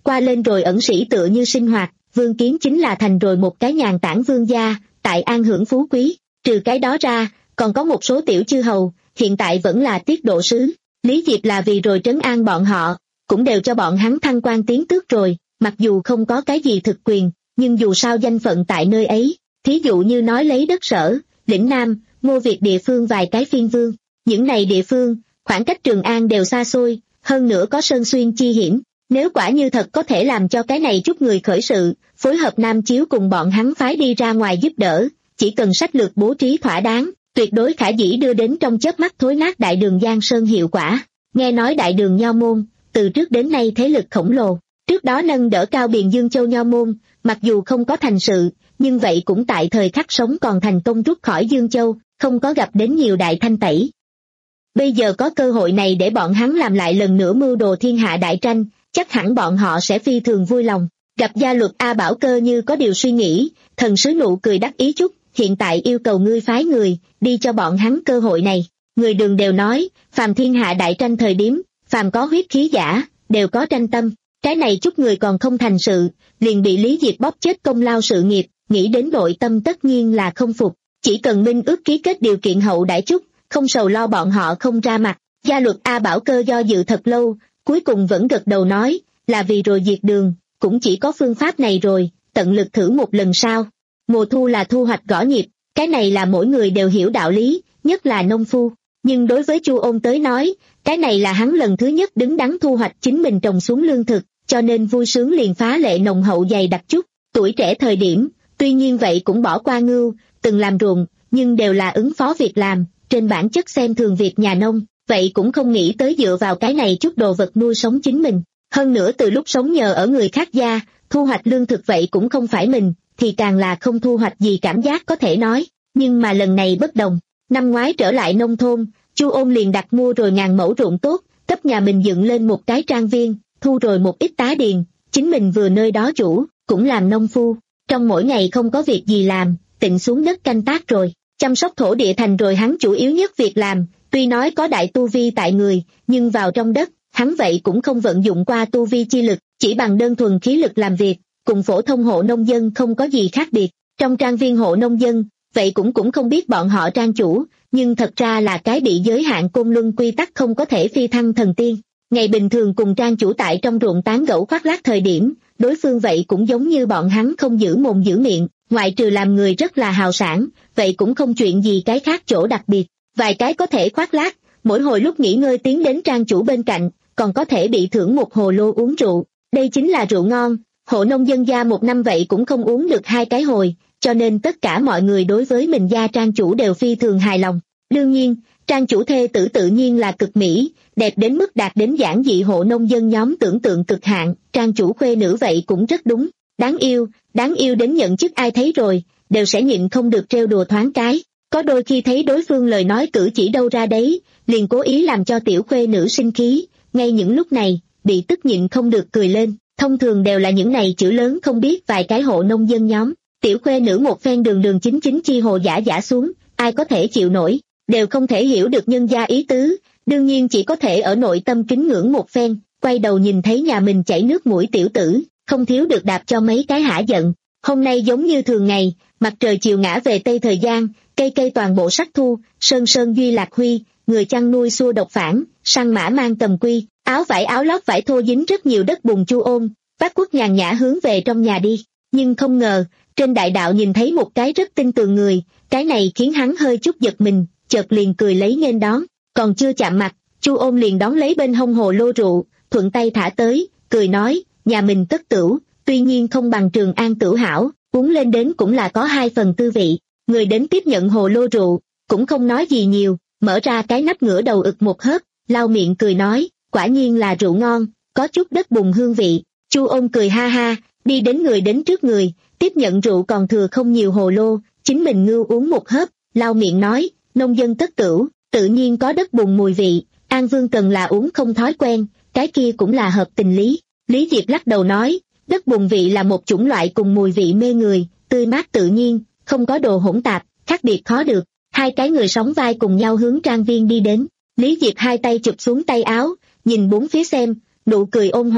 qua lên rồi ẩn sĩ tựa như sinh hoạt, Vương Kiến chính là thành rồi một cái nhàn tản vương gia, tại an hưởng phú quý. Trừ cái đó ra, còn có một số tiểu chư hầu, hiện tại vẫn là tiết độ sứ. Lý Diệp là vì rồi trấn an bọn họ, cũng đều cho bọn hắn thăng quan tiến tước rồi, mặc dù không có cái gì thực quyền, nhưng dù sao danh phận tại nơi ấy, thí dụ như nói lấy đất Sở, lĩnh Nam, Ngô Việt địa phương vài cái phiên vương. Những này địa phương, khoảng cách Trường An đều xa xôi, hơn nữa có sơn xuyên chi hiểm. Nếu quả như thật có thể làm cho cái này chút người khởi sự, phối hợp Nam Chiếu cùng bọn hắn phái đi ra ngoài giúp đỡ, chỉ cần sách lược bố trí thỏa đáng, tuyệt đối khả dĩ đưa đến trong chớp mắt thối nát đại đường Giang Sơn hiệu quả. Nghe nói đại đường Nho Môn, từ trước đến nay thế lực khổng lồ, trước đó nâng đỡ cao biền Dương Châu Nho Môn, mặc dù không có thành sự, nhưng vậy cũng tại thời khắc sống còn thành công rút khỏi Dương Châu, không có gặp đến nhiều đại thanh tẩy. Bây giờ có cơ hội này để bọn hắn làm lại lần nữa mưu đồ thiên hạ đại tranh, chắc hẳn bọn họ sẽ phi thường vui lòng. Gặp gia luật A Bảo Cơ như có điều suy nghĩ, thần sứ nụ cười đắc ý chút, hiện tại yêu cầu ngươi phái người, đi cho bọn hắn cơ hội này. Người Đường đều nói, phàm thiên hạ đại tranh thời điểm, phàm có huyết khí giả, đều có tranh tâm. Cái này chút người còn không thành sự, liền bị Lý Diệp bóp chết công lao sự nghiệp, nghĩ đến nội tâm tất nhiên là không phục. Chỉ cần minh ước ký kết điều kiện hậu đãi chút, không sầu lo bọn họ không ra mặt. Gia luật A Bảo Cơ do dự thật lâu, cuối cùng vẫn gật đầu nói, là vì rồi diệt Đường, cũng chỉ có phương pháp này rồi, tận lực thử một lần sau. Mùa thu là thu hoạch gõ nhịp, cái này là mỗi người đều hiểu đạo lý, nhất là nông phu. Nhưng đối với Chu Ôn tới nói, cái này là hắn lần thứ nhất đứng đắn thu hoạch chính mình trồng xuống lương thực, cho nên vui sướng liền phá lệ nồng hậu dày đặc chút. Tuổi trẻ thời điểm, tuy nhiên vậy cũng bỏ qua ngưu, từng làm ruộng, nhưng đều là ứng phó việc làm, trên bản chất xem thường việc nhà nông, vậy cũng không nghĩ tới dựa vào cái này chút đồ vật nuôi sống chính mình. Hơn nữa từ lúc sống nhờ ở người khác gia, thu hoạch lương thực vậy cũng không phải mình, thì càng là không thu hoạch gì cảm giác có thể nói. Nhưng mà lần này bất đồng, năm ngoái trở lại nông thôn, Chu Ôn liền đặt mua rồi ngàn mẫu ruộng tốt, cấp nhà mình dựng lên một cái trang viên, thu rồi một ít tá điền, chính mình vừa nơi đó chủ, cũng làm nông phu, trong mỗi ngày không có việc gì làm, tịnh xuống đất canh tác rồi, chăm sóc thổ địa thành rồi hắn chủ yếu nhất việc làm. Tuy nói có đại tu vi tại người, nhưng vào trong đất, hắn vậy cũng không vận dụng qua tu vi chi lực, chỉ bằng đơn thuần khí lực làm việc, cùng phổ thông hộ nông dân không có gì khác biệt. Trong trang viên hộ nông dân, vậy cũng cũng không biết bọn họ trang chủ, nhưng thật ra là cái bị giới hạn côn luân quy tắc không có thể phi thăng thần tiên. Ngày bình thường cùng trang chủ tại trong ruộng tán gẫu khoác lác thời điểm, đối phương vậy cũng giống như bọn hắn không giữ mồm giữ miệng, ngoại trừ làm người rất là hào sảng, vậy cũng không chuyện gì cái khác chỗ đặc biệt. Vài cái có thể khoác lác, mỗi hồi lúc nghỉ ngơi tiến đến trang chủ bên cạnh, còn có thể bị thưởng một hồ lô uống rượu. Đây chính là rượu ngon, hộ nông dân gia một năm vậy cũng không uống được hai cái hồi, cho nên tất cả mọi người đối với mình gia trang chủ đều phi thường hài lòng. Đương nhiên, trang chủ thê tử tự nhiên là cực mỹ, đẹp đến mức đạt đến giản dị hộ nông dân nhóm tưởng tượng cực hạn, trang chủ khuê nữ vậy cũng rất đúng, đáng yêu, đáng yêu đến nhận chức ai thấy rồi, đều sẽ nhịn không được trêu đùa thoáng cái. Có đôi khi thấy đối phương lời nói cử chỉ đâu ra đấy, liền cố ý làm cho tiểu khuê nữ sinh khí, ngay những lúc này, bị tức nhịn không được cười lên, thông thường đều là những này chữ lớn không biết vài cái hộ nông dân nhóm, tiểu khuê nữ một phen đường đường chính chính chi hồ giả giả xuống, ai có thể chịu nổi, đều không thể hiểu được nhân gia ý tứ, đương nhiên chỉ có thể ở nội tâm kính ngưỡng một phen, quay đầu nhìn thấy nhà mình chảy nước mũi tiểu tử, không thiếu được đạp cho mấy cái hả giận. Hôm nay giống như thường ngày, mặt trời chiều ngã về tây thời gian, cây cây toàn bộ sắc thu, sơn sơn duy lạc huy, người chăn nuôi xua độc phản, săn mã mang tầm quy, áo vải áo lót vải thô dính rất nhiều đất bùn Chu Ôn, Bác Quốc nhàn nhã hướng về trong nhà đi, nhưng không ngờ, trên đại đạo nhìn thấy một cái rất tinh tường người, cái này khiến hắn hơi chút giật mình, chợt liền cười lấy nghênh đón, còn chưa chạm mặt, Chu Ôn liền đón lấy bên hông hồ lô rượu, thuận tay thả tới, cười nói, nhà mình tất tửu, tuy nhiên không bằng Trường An tửu hảo, uống lên đến cũng là có hai phần tư vị. Người đến tiếp nhận hồ lô rượu, cũng không nói gì nhiều, mở ra cái nắp ngửa đầu ực một hớp, lau miệng cười nói, quả nhiên là rượu ngon, có chút đất bùn hương vị. Chu Ôn cười ha ha, đi đến người đến trước người, tiếp nhận rượu còn thừa không nhiều hồ lô, chính mình ngưu uống một hớp, lau miệng nói, nông dân tất tửu, tự nhiên có đất bùn mùi vị, An Vương cần là uống không thói quen, cái kia cũng là hợp tình lý. Lý Diệp lắc đầu nói, đất bùn vị là một chủng loại cùng mùi vị mê người, tươi mát tự nhiên, không có đồ hỗn tạp, khác biệt khó được. Hai cái người sóng vai cùng nhau hướng trang viên đi đến, Lý Diệp hai tay chụp xuống tay áo, nhìn bốn phía xem, nụ cười ôn hòa,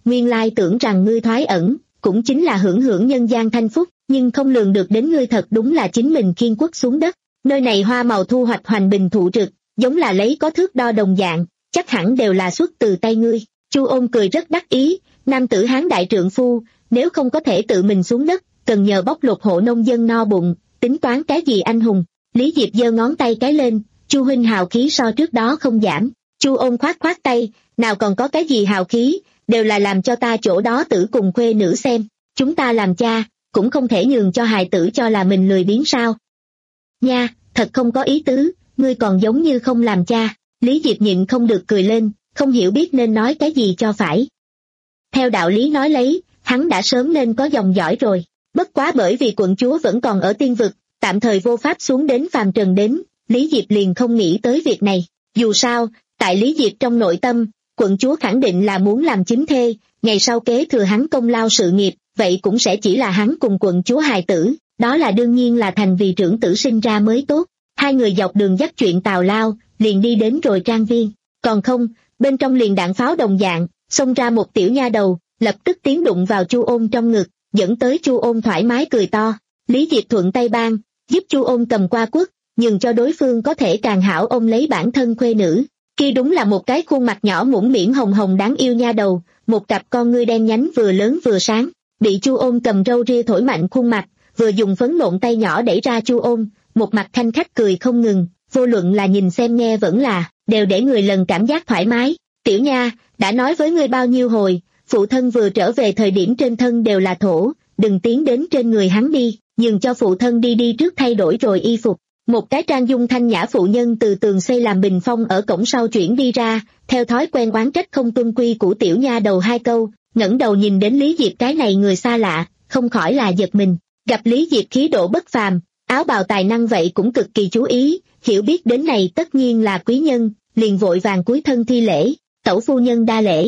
nguyên lai tưởng rằng ngươi thoái ẩn, cũng chính là hưởng hưởng nhân gian thanh phúc, nhưng không lường được đến ngươi thật đúng là chính mình khiên quất xuống đất. Nơi này hoa màu thu hoạch hoành bình thụ trực, giống là lấy có thước đo đồng dạng, chắc hẳn đều là xuất từ tay ngươi. Chu Ôn cười rất đắc ý, nam tử hán đại trượng phu, nếu không có thể tự mình xuống đất, cần nhờ bóc lột hộ nông dân no bụng, tính toán cái gì anh hùng. Lý Diệp giơ ngón tay cái lên, Chu huynh hào khí so trước đó không giảm. Chu Ôn khoát khoát tay, nào còn có cái gì hào khí, đều là làm cho ta chỗ đó tử cùng khuê nữ xem, chúng ta làm cha, cũng không thể nhường cho hài tử cho là mình lười biếng sao. Nha, thật không có ý tứ, ngươi còn giống như không làm cha. Lý Diệp nhịn không được cười lên, không hiểu biết nên nói cái gì cho phải. Theo đạo lý nói lấy, hắn đã sớm nên có dòng dõi rồi, bất quá bởi vì quận chúa vẫn còn ở tiên vực, tạm thời vô pháp xuống đến phàm trần đến, Lý Diệp liền không nghĩ tới việc này. Dù sao, tại Lý Diệp trong nội tâm, quận chúa khẳng định là muốn làm chính thê, ngày sau kế thừa hắn công lao sự nghiệp, vậy cũng sẽ chỉ là hắn cùng quận chúa hài tử, đó là đương nhiên là thành vì trưởng tử sinh ra mới tốt. Hai người dọc đường dắt chuyện tào lao, liền đi đến rồi trang viên, còn không, bên trong liền đạn pháo đồng dạng, xông ra một tiểu nha đầu, lập tức tiến đụng vào Chu Ôn trong ngực, dẫn tới Chu Ôn thoải mái cười to. Lý Diệp thuận tay ban, giúp Chu Ôn cầm qua quất, nhường cho đối phương có thể càng hảo ôm lấy bản thân khuê nữ. Kia đúng là một cái khuôn mặt nhỏ mũm mĩm hồng hồng đáng yêu nha đầu, một cặp con ngươi đen nhánh vừa lớn vừa sáng, bị Chu Ôn cầm râu ria thổi mạnh khuôn mặt, vừa dùng phấn nộn tay nhỏ đẩy ra Chu Ôn, một mặt khanh khách cười không ngừng, vô luận là nhìn xem nghe vẫn là, đều để người lần cảm giác thoải mái. Tiểu nha, đã nói với ngươi bao nhiêu hồi, phụ thân vừa trở về thời điểm trên thân đều là thổ, đừng tiến đến trên người hắn đi, nhường cho phụ thân đi đi trước thay đổi rồi y phục. Một cái trang dung thanh nhã phụ nhân từ tường xây làm bình phong ở cổng sau chuyển đi ra, theo thói quen oán trách không tuân quy của tiểu nha đầu hai câu, ngẩng đầu nhìn đến Lý Diệp cái này người xa lạ, không khỏi là giật mình. Gặp Lý Diệp khí độ bất phàm, áo bào tài năng vậy cũng cực kỳ chú ý, hiểu biết đến này tất nhiên là quý nhân, liền vội vàng cúi thân thi lễ, tẩu phu nhân đa lễ.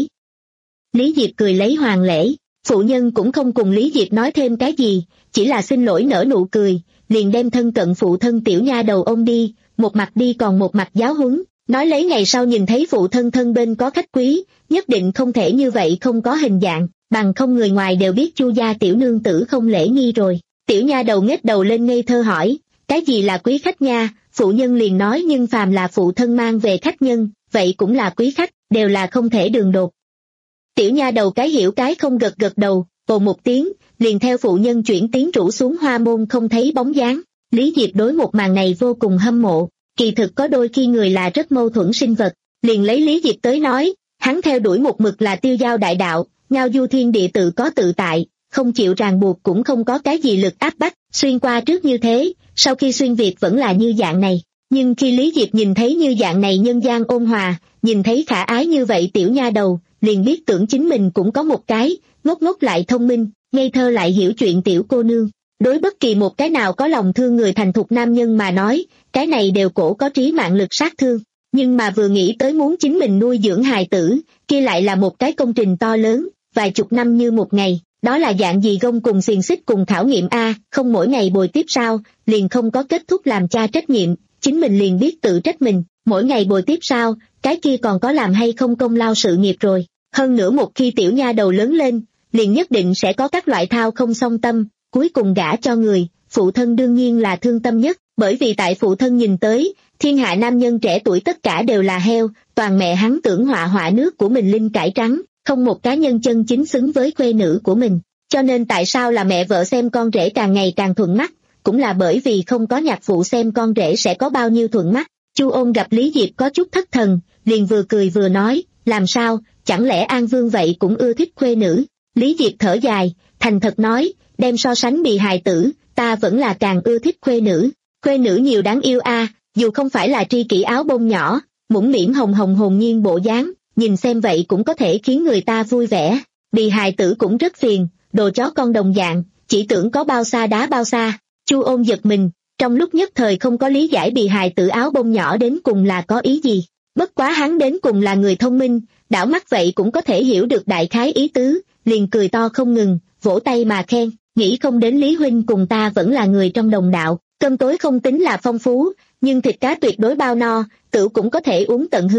Lý Diệp cười lấy hoàng lễ, phụ nhân cũng không cùng Lý Diệp nói thêm cái gì, chỉ là xin lỗi nở nụ cười, liền đem thân cận phụ thân tiểu nha đầu ôm đi, một mặt đi còn một mặt giáo huấn, nói lấy ngày sau nhìn thấy phụ thân thân bên có khách quý, nhất định không thể như vậy không có hình dạng, bằng không người ngoài đều biết Chu gia tiểu nương tử không lễ nghi rồi. Tiểu nha đầu nghếch đầu lên ngây thơ hỏi, cái gì là quý khách nha? Phụ nhân liền nói nhưng phàm là phụ thân mang về khách nhân, vậy cũng là quý khách, đều là không thể đường đột. Tiểu nha đầu cái hiểu cái không gật gật đầu, ồ một tiếng, liền theo phụ nhân chuyển tiếng rủ xuống hoa môn không thấy bóng dáng. Lý Diệp đối một màn này vô cùng hâm mộ, kỳ thực có đôi khi người là rất mâu thuẫn sinh vật, liền lấy Lý Diệp tới nói, hắn theo đuổi một mực là tiêu giao đại đạo, ngao du thiên địa tự có tự tại, không chịu ràng buộc cũng không có cái gì lực áp bách, xuyên qua trước như thế, sau khi xuyên Việt vẫn là như dạng này. Nhưng khi Lý Diệp nhìn thấy như dạng này nhân gian ôn hòa, nhìn thấy khả ái như vậy tiểu nha đầu, liền biết tưởng chính mình cũng có một cái, ngốc ngốc lại thông minh, ngây thơ lại hiểu chuyện tiểu cô nương. Đối bất kỳ một cái nào có lòng thương người thành thục nam nhân mà nói, cái này đều cổ có trí mạng lực sát thương. Nhưng mà vừa nghĩ tới muốn chính mình nuôi dưỡng hài tử, kia lại là một cái công trình to lớn, vài chục năm như một ngày, đó là dạng gì gông cùng xiềng xích cùng khảo nghiệm a, không mỗi ngày bồi tiếp sao, liền không có kết thúc làm cha trách nhiệm, chính mình liền biết tự trách mình, mỗi ngày bồi tiếp sao, cái kia còn có làm hay không công lao sự nghiệp rồi. Hơn nữa một khi tiểu nha đầu lớn lên, liền nhất định sẽ có các loại thao không song tâm, cuối cùng gả cho người, phụ thân đương nhiên là thương tâm nhất, bởi vì tại phụ thân nhìn tới, thiên hạ nam nhân trẻ tuổi tất cả đều là heo, toàn mẹ hắn tưởng họa họa nước của mình linh cải trắng, không một cá nhân chân chính xứng với khuê nữ của mình. Cho nên tại sao là mẹ vợ xem con rể càng ngày càng thuận mắt, cũng là bởi vì không có nhạc phụ xem con rể sẽ có bao nhiêu thuận mắt. Chu Ôn gặp Lý Diệp có chút thất thần, liền vừa cười vừa nói, làm sao, chẳng lẽ An Vương vậy cũng ưa thích khuê nữ? Lý Diệp thở dài, thành thật nói, đem so sánh bì hài tử, ta vẫn là càng ưa thích khuê nữ. Khuê nữ nhiều đáng yêu a, dù không phải là tri kỷ áo bông nhỏ, mũm mĩm hồng hồng hồn nhiên bộ dáng, nhìn xem vậy cũng có thể khiến người ta vui vẻ. Bì hài tử cũng rất phiền, đồ chó con đồng dạng, chỉ tưởng có bao xa đá bao xa. Chu Ôn giật mình, trong lúc nhất thời không có lý giải bì hài tử áo bông nhỏ đến cùng là có ý gì. Bất quá hắn đến cùng là người thông minh, đảo mắt vậy cũng có thể hiểu được đại khái ý tứ, liền cười to không ngừng, vỗ tay mà khen, nghĩ không đến Lý huynh cùng ta vẫn là người trong đồng đạo, cơm tối không tính là phong phú, nhưng thịt cá tuyệt đối bao no, tửu cũng có thể uống tận hứng.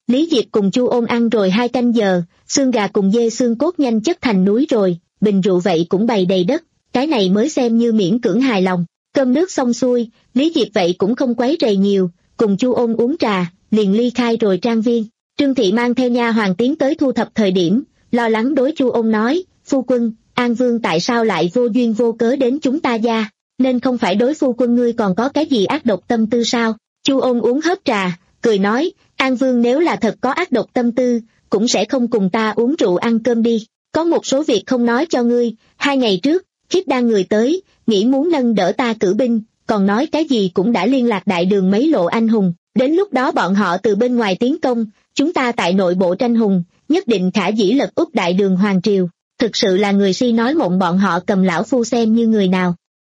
Lý Diệp cùng Chu Ôn ăn rồi hai canh giờ, xương gà cùng dê xương cốt nhanh chất thành núi rồi, bình rượu vậy cũng bày đầy đất, cái này mới xem như miễn cưỡng hài lòng. Cơm nước xong xuôi, Lý Diệp vậy cũng không quấy rầy nhiều, cùng Chu Ôn uống trà, liền ly khai rồi trang viên. Trương Thị mang theo nha hoàn tiến tới thu thập thời điểm, lo lắng đối Chu Ôn nói, phu quân, An Vương tại sao lại vô duyên vô cớ đến chúng ta gia, nên không phải đối phu quân ngươi còn có cái gì ác độc tâm tư sao? Chu Ôn uống hớp trà, cười nói, An Vương nếu là thật có ác độc tâm tư, cũng sẽ không cùng ta uống rượu ăn cơm đi. Có một số việc không nói cho ngươi, hai ngày trước, Khiết Đan người tới, nghĩ muốn nâng đỡ ta cử binh, còn nói cái gì cũng đã liên lạc đại đường mấy lộ anh hùng, đến lúc đó bọn họ từ bên ngoài tiến công, chúng ta tại nội bộ tranh hùng, nhất định khả dĩ lật úp đại đường hoàng triều. Thực sự là người si nói mộng, bọn họ cầm lão phu xem như người nào.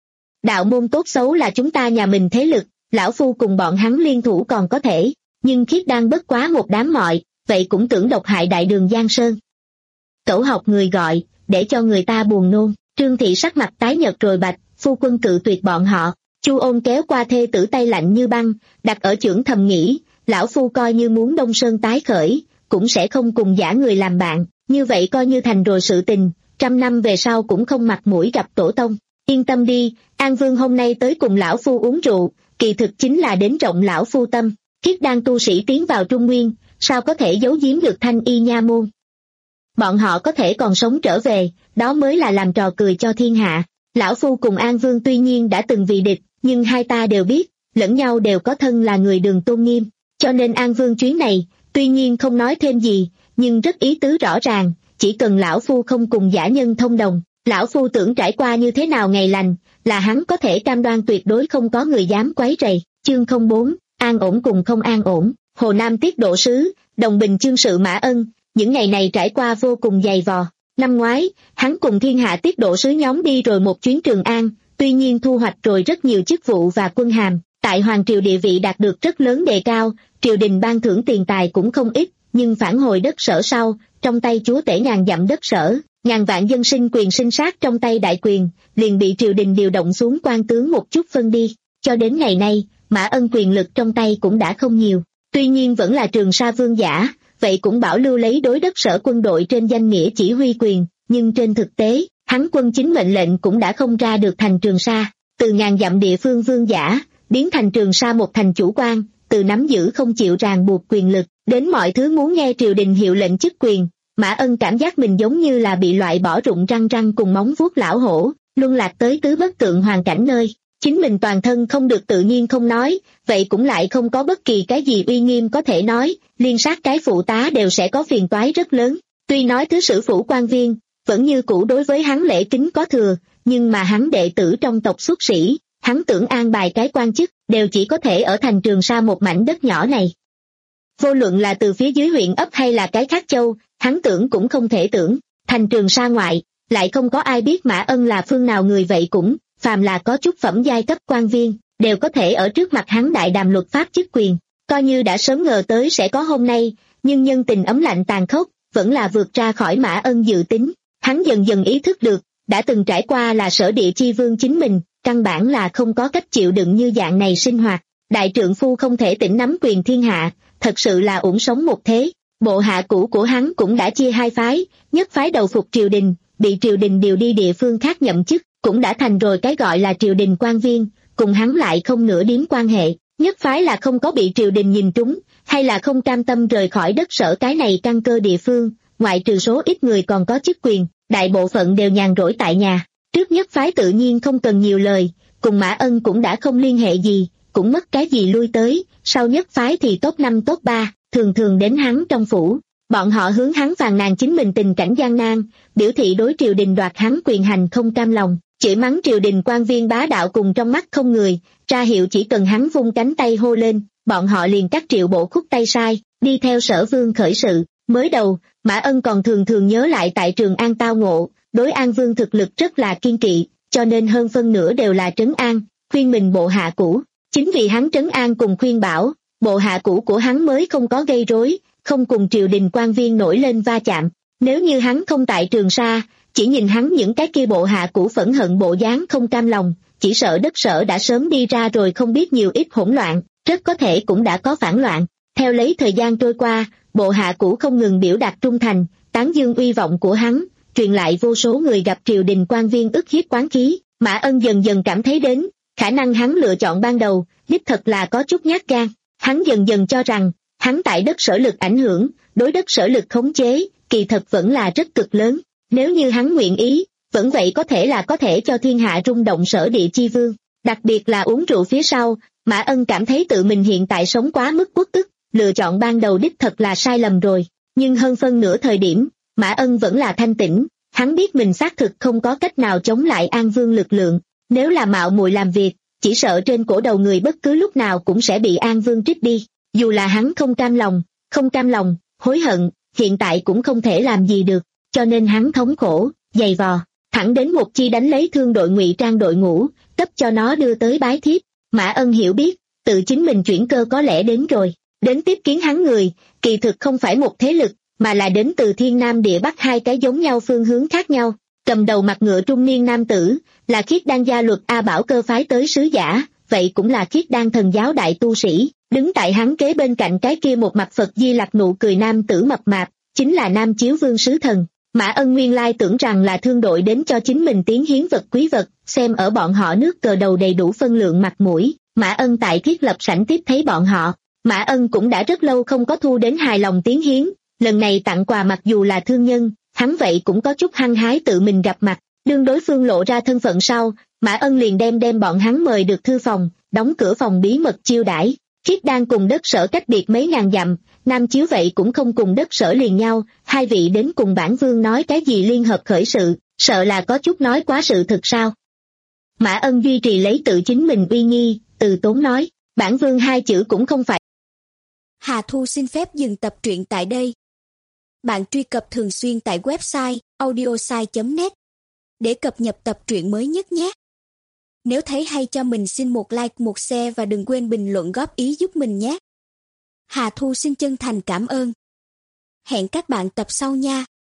Đạo môn tốt xấu là chúng ta nhà mình thế lực, lão phu cùng bọn hắn liên thủ còn có thể, nhưng Khiết Đan bất quá một đám mọi, vậy cũng tưởng độc hại đại đường Giang Sơn. Cẩu học người gọi, để cho người ta buồn nôn. Trương Thị sắc mặt tái nhợt rồi bạch, phu quân cự tuyệt bọn họ. Chu Ôn kéo qua thê tử tay lạnh như băng, đặt ở chưởng thầm nghĩ, lão phu coi như muốn Đông Sơn tái khởi, cũng sẽ không cùng giả người làm bạn, như vậy coi như thành rồi sự tình, trăm năm về sau cũng không mặt mũi gặp tổ tông. Yên tâm đi, An Vương hôm nay tới cùng lão phu uống rượu, kỳ thực chính là đến rộng lão phu tâm. Khiết Đan tu sĩ tiến vào Trung Nguyên, sao có thể giấu giếm được Thanh Y nha môn? Bọn họ có thể còn sống trở về, đó mới là làm trò cười cho thiên hạ. Lão phu cùng An Vương tuy nhiên đã từng vì địch, nhưng hai ta đều biết, lẫn nhau đều có thân là người Đường tôn nghiêm, cho nên An Vương chuyến này, tuy nhiên không nói thêm gì, nhưng rất ý tứ rõ ràng, chỉ cần lão phu không cùng giả nhân thông đồng, lão phu tưởng trải qua như thế nào ngày lành, là hắn có thể cam đoan tuyệt đối không có người dám quấy rầy. Chương không bốn, an ổn cùng không an ổn. Hồ Nam tiết độ sứ, Đồng Bình chương sự Mã Ân, những ngày này trải qua vô cùng dày vò. Năm ngoái, hắn cùng thiên hạ tiết độ sứ nhóm đi rồi một chuyến Trường An, tuy nhiên thu hoạch rồi rất nhiều chức vụ và quân hàm, tại hoàng triều địa vị đạt được rất lớn đề cao, triều đình ban thưởng tiền tài cũng không ít, nhưng phản hồi đất sở sau, trong tay chúa tể ngàn dặm đất sở, ngàn vạn dân sinh quyền sinh sát trong tay đại quyền, liền bị triều đình điều động xuống quan tướng một chút phân đi, cho đến ngày nay, Mã Ân quyền lực trong tay cũng đã không nhiều, tuy nhiên vẫn là Trường Sa vương giả, vậy cũng bảo lưu lấy đối đất sở quân đội trên danh nghĩa chỉ huy quyền, nhưng trên thực tế, hắn quân chính mệnh lệnh cũng đã không ra được thành Trường Sa, từ ngàn dặm địa phương vương giả, biến thành Trường Sa một thành chủ quan, từ nắm giữ không chịu ràng buộc quyền lực, đến mọi thứ muốn nghe triều đình hiệu lệnh chức quyền. Mã Ân cảm giác mình giống như là bị loại bỏ rụng răng răng cùng móng vuốt lão hổ, luân lạc tới tứ bất tượng hoàn cảnh nơi, chính mình toàn thân không được tự nhiên không nói, vậy cũng lại không có bất kỳ cái gì uy nghiêm có thể nói, liên sát cái phụ tá đều sẽ có phiền toái rất lớn. Tuy nói thứ sử phủ quan viên, vẫn như cũ đối với hắn lễ kính có thừa, nhưng mà hắn đệ tử trong tộc xuất sĩ, hắn tưởng an bài cái quan chức, đều chỉ có thể ở thành Trường Sa một mảnh đất nhỏ này. Vô luận là từ phía dưới huyện ấp hay là cái khác châu, hắn tưởng cũng không thể tưởng, thành Trường Sa ngoại, lại không có ai biết Mã Ân là phương nào người, vậy cũng, phàm là có chút phẩm giai cấp quan viên, đều có thể ở trước mặt hắn đại đàm luật pháp chức quyền, coi như đã sớm ngờ tới sẽ có hôm nay, nhưng nhân tình ấm lạnh tàn khốc, vẫn là vượt ra khỏi Mã Ân dự tính, hắn dần dần ý thức được, đã từng trải qua là sở địa chi vương chính mình, căn bản là không có cách chịu đựng như dạng này sinh hoạt, đại trượng phu không thể tỉnh nắm quyền thiên hạ, thật sự là uổng sống một thế. Bộ hạ cũ của hắn cũng đã chia hai phái, nhất phái đầu phục triều đình, bị triều đình điều đi địa phương khác nhậm chức, cũng đã thành rồi cái gọi là triều đình quan viên, cùng hắn lại không nửa điểm quan hệ. Nhất phái là không có bị triều đình nhìn trúng, hay là không cam tâm rời khỏi đất sở cái này căn cơ địa phương, ngoại trừ số ít người còn có chức quyền, đại bộ phận đều nhàn rỗi tại nhà. Trước nhất phái tự nhiên không cần nhiều lời, cùng Mã Ân cũng đã không liên hệ gì, cũng mất cái gì lui tới, sau nhất phái thì top năm top ba, thường thường đến hắn trong phủ, bọn họ hướng hắn phàn nàn chính mình tình cảnh gian nan, biểu thị đối triều đình đoạt hắn quyền hành không cam lòng, chửi mắng triều đình quan viên bá đạo cùng trong mắt không người, ra hiệu chỉ cần hắn vung cánh tay hô lên, bọn họ liền cắt triệu bộ khúc tay sai, đi theo Sở Vương khởi sự. Mới đầu, Mã Ân còn thường thường nhớ lại tại Trường An tao ngộ, đối An Vương thực lực rất là kiên kỵ, cho nên hơn phân nửa đều là trấn an, khuyên mình bộ hạ cũ. Chính vì hắn trấn an cùng khuyên bảo, bộ hạ cũ của hắn mới không có gây rối, không cùng triều đình quan viên nổi lên va chạm. Nếu như hắn không tại Trường Sa, chỉ nhìn hắn những cái kia bộ hạ cũ phẫn hận bộ dáng không cam lòng, chỉ sợ đất sở đã sớm đi ra rồi không biết nhiều ít hỗn loạn, rất có thể cũng đã có phản loạn. Theo lấy thời gian trôi qua, bộ hạ cũ không ngừng biểu đạt trung thành, tán dương uy vọng của hắn, truyền lại vô số người gặp triều đình quan viên ức hiếp quán khí. Mã Ân dần dần cảm thấy đến, khả năng hắn lựa chọn ban đầu, đích thật là có chút nhát gan. Hắn dần dần cho rằng, hắn tại đất Sở Lực ảnh hưởng, đối đất Sở Lực khống chế, kỳ thật vẫn là rất cực lớn. Nếu như hắn nguyện ý, vẫn vậy có thể là có thể cho thiên hạ rung động Sở Địa chi vương. Đặc biệt là uống rượu phía sau, Mã Ân cảm thấy tự mình hiện tại sống quá mức uất ức, lựa chọn ban đầu đích thật là sai lầm rồi. Nhưng hơn phân nửa thời điểm, Mã Ân vẫn là thanh tĩnh, hắn biết mình xác thực không có cách nào chống lại An Vương lực lượng. Nếu là mạo muội làm việc, chỉ sợ trên cổ đầu người bất cứ lúc nào cũng sẽ bị An Vương trích đi. Dù là hắn không cam lòng, không cam lòng, hối hận, hiện tại cũng không thể làm gì được, cho nên hắn thống khổ, dày vò, thẳng đến một chi đánh lấy thương đội ngụy trang đội ngũ, cấp cho nó đưa tới bái thiếp. Mã Ân hiểu biết, tự chính mình chuyển cơ có lẽ đến rồi, đến tiếp kiến hắn người, kỳ thực không phải một thế lực, mà là đến từ thiên nam địa bắc hai cái giống nhau phương hướng khác nhau. Cầm đầu mặt ngựa trung niên nam tử, là Khiết Đan gia luật A Bảo Cơ phái tới sứ giả, vậy cũng là Khiết Đan thần giáo đại tu sĩ. Đứng tại hắn kế bên cạnh cái kia một mặt Phật Di Lặc nụ cười nam tử mập mạp, chính là Nam Chiếu Vương sứ thần. Mã Ân nguyên lai tưởng rằng là thương đội đến cho chính mình tiến hiến vật quý vật, xem ở bọn họ nước cờ đầu đầy đủ phân lượng mặt mũi, Mã Ân tại thiết lập sảnh tiếp thấy bọn họ. Mã Ân cũng đã rất lâu không có thu đến hài lòng tiến hiến, lần này tặng quà mặc dù là thương nhân, hắn vậy cũng có chút hăng hái tự mình gặp mặt. Đương đối phương lộ ra thân phận sau, Mã Ân liền đem đem bọn hắn mời được thư phòng, đóng cửa phòng bí mật chiêu đãi. Khiết Đan cùng đất Sở cách biệt mấy ngàn dặm, Nam Chiếu vậy cũng không cùng đất Sở liền nhau, hai vị đến cùng bản vương nói cái gì liên hợp khởi sự, sợ là có chút nói quá sự thực sao. Mã Ân duy trì lấy tự chính mình uy nghi, từ tốn nói, bản vương hai chữ cũng không phải. Hà Thu xin phép dừng tập truyện tại đây. Bạn truy cập thường xuyên tại website audiosai chấm net để cập nhật tập truyện mới nhất nhé. Nếu thấy hay cho mình xin một like, một share và đừng quên bình luận góp ý giúp mình nhé. Hà Thu xin chân thành cảm ơn. Hẹn các bạn tập sau nha.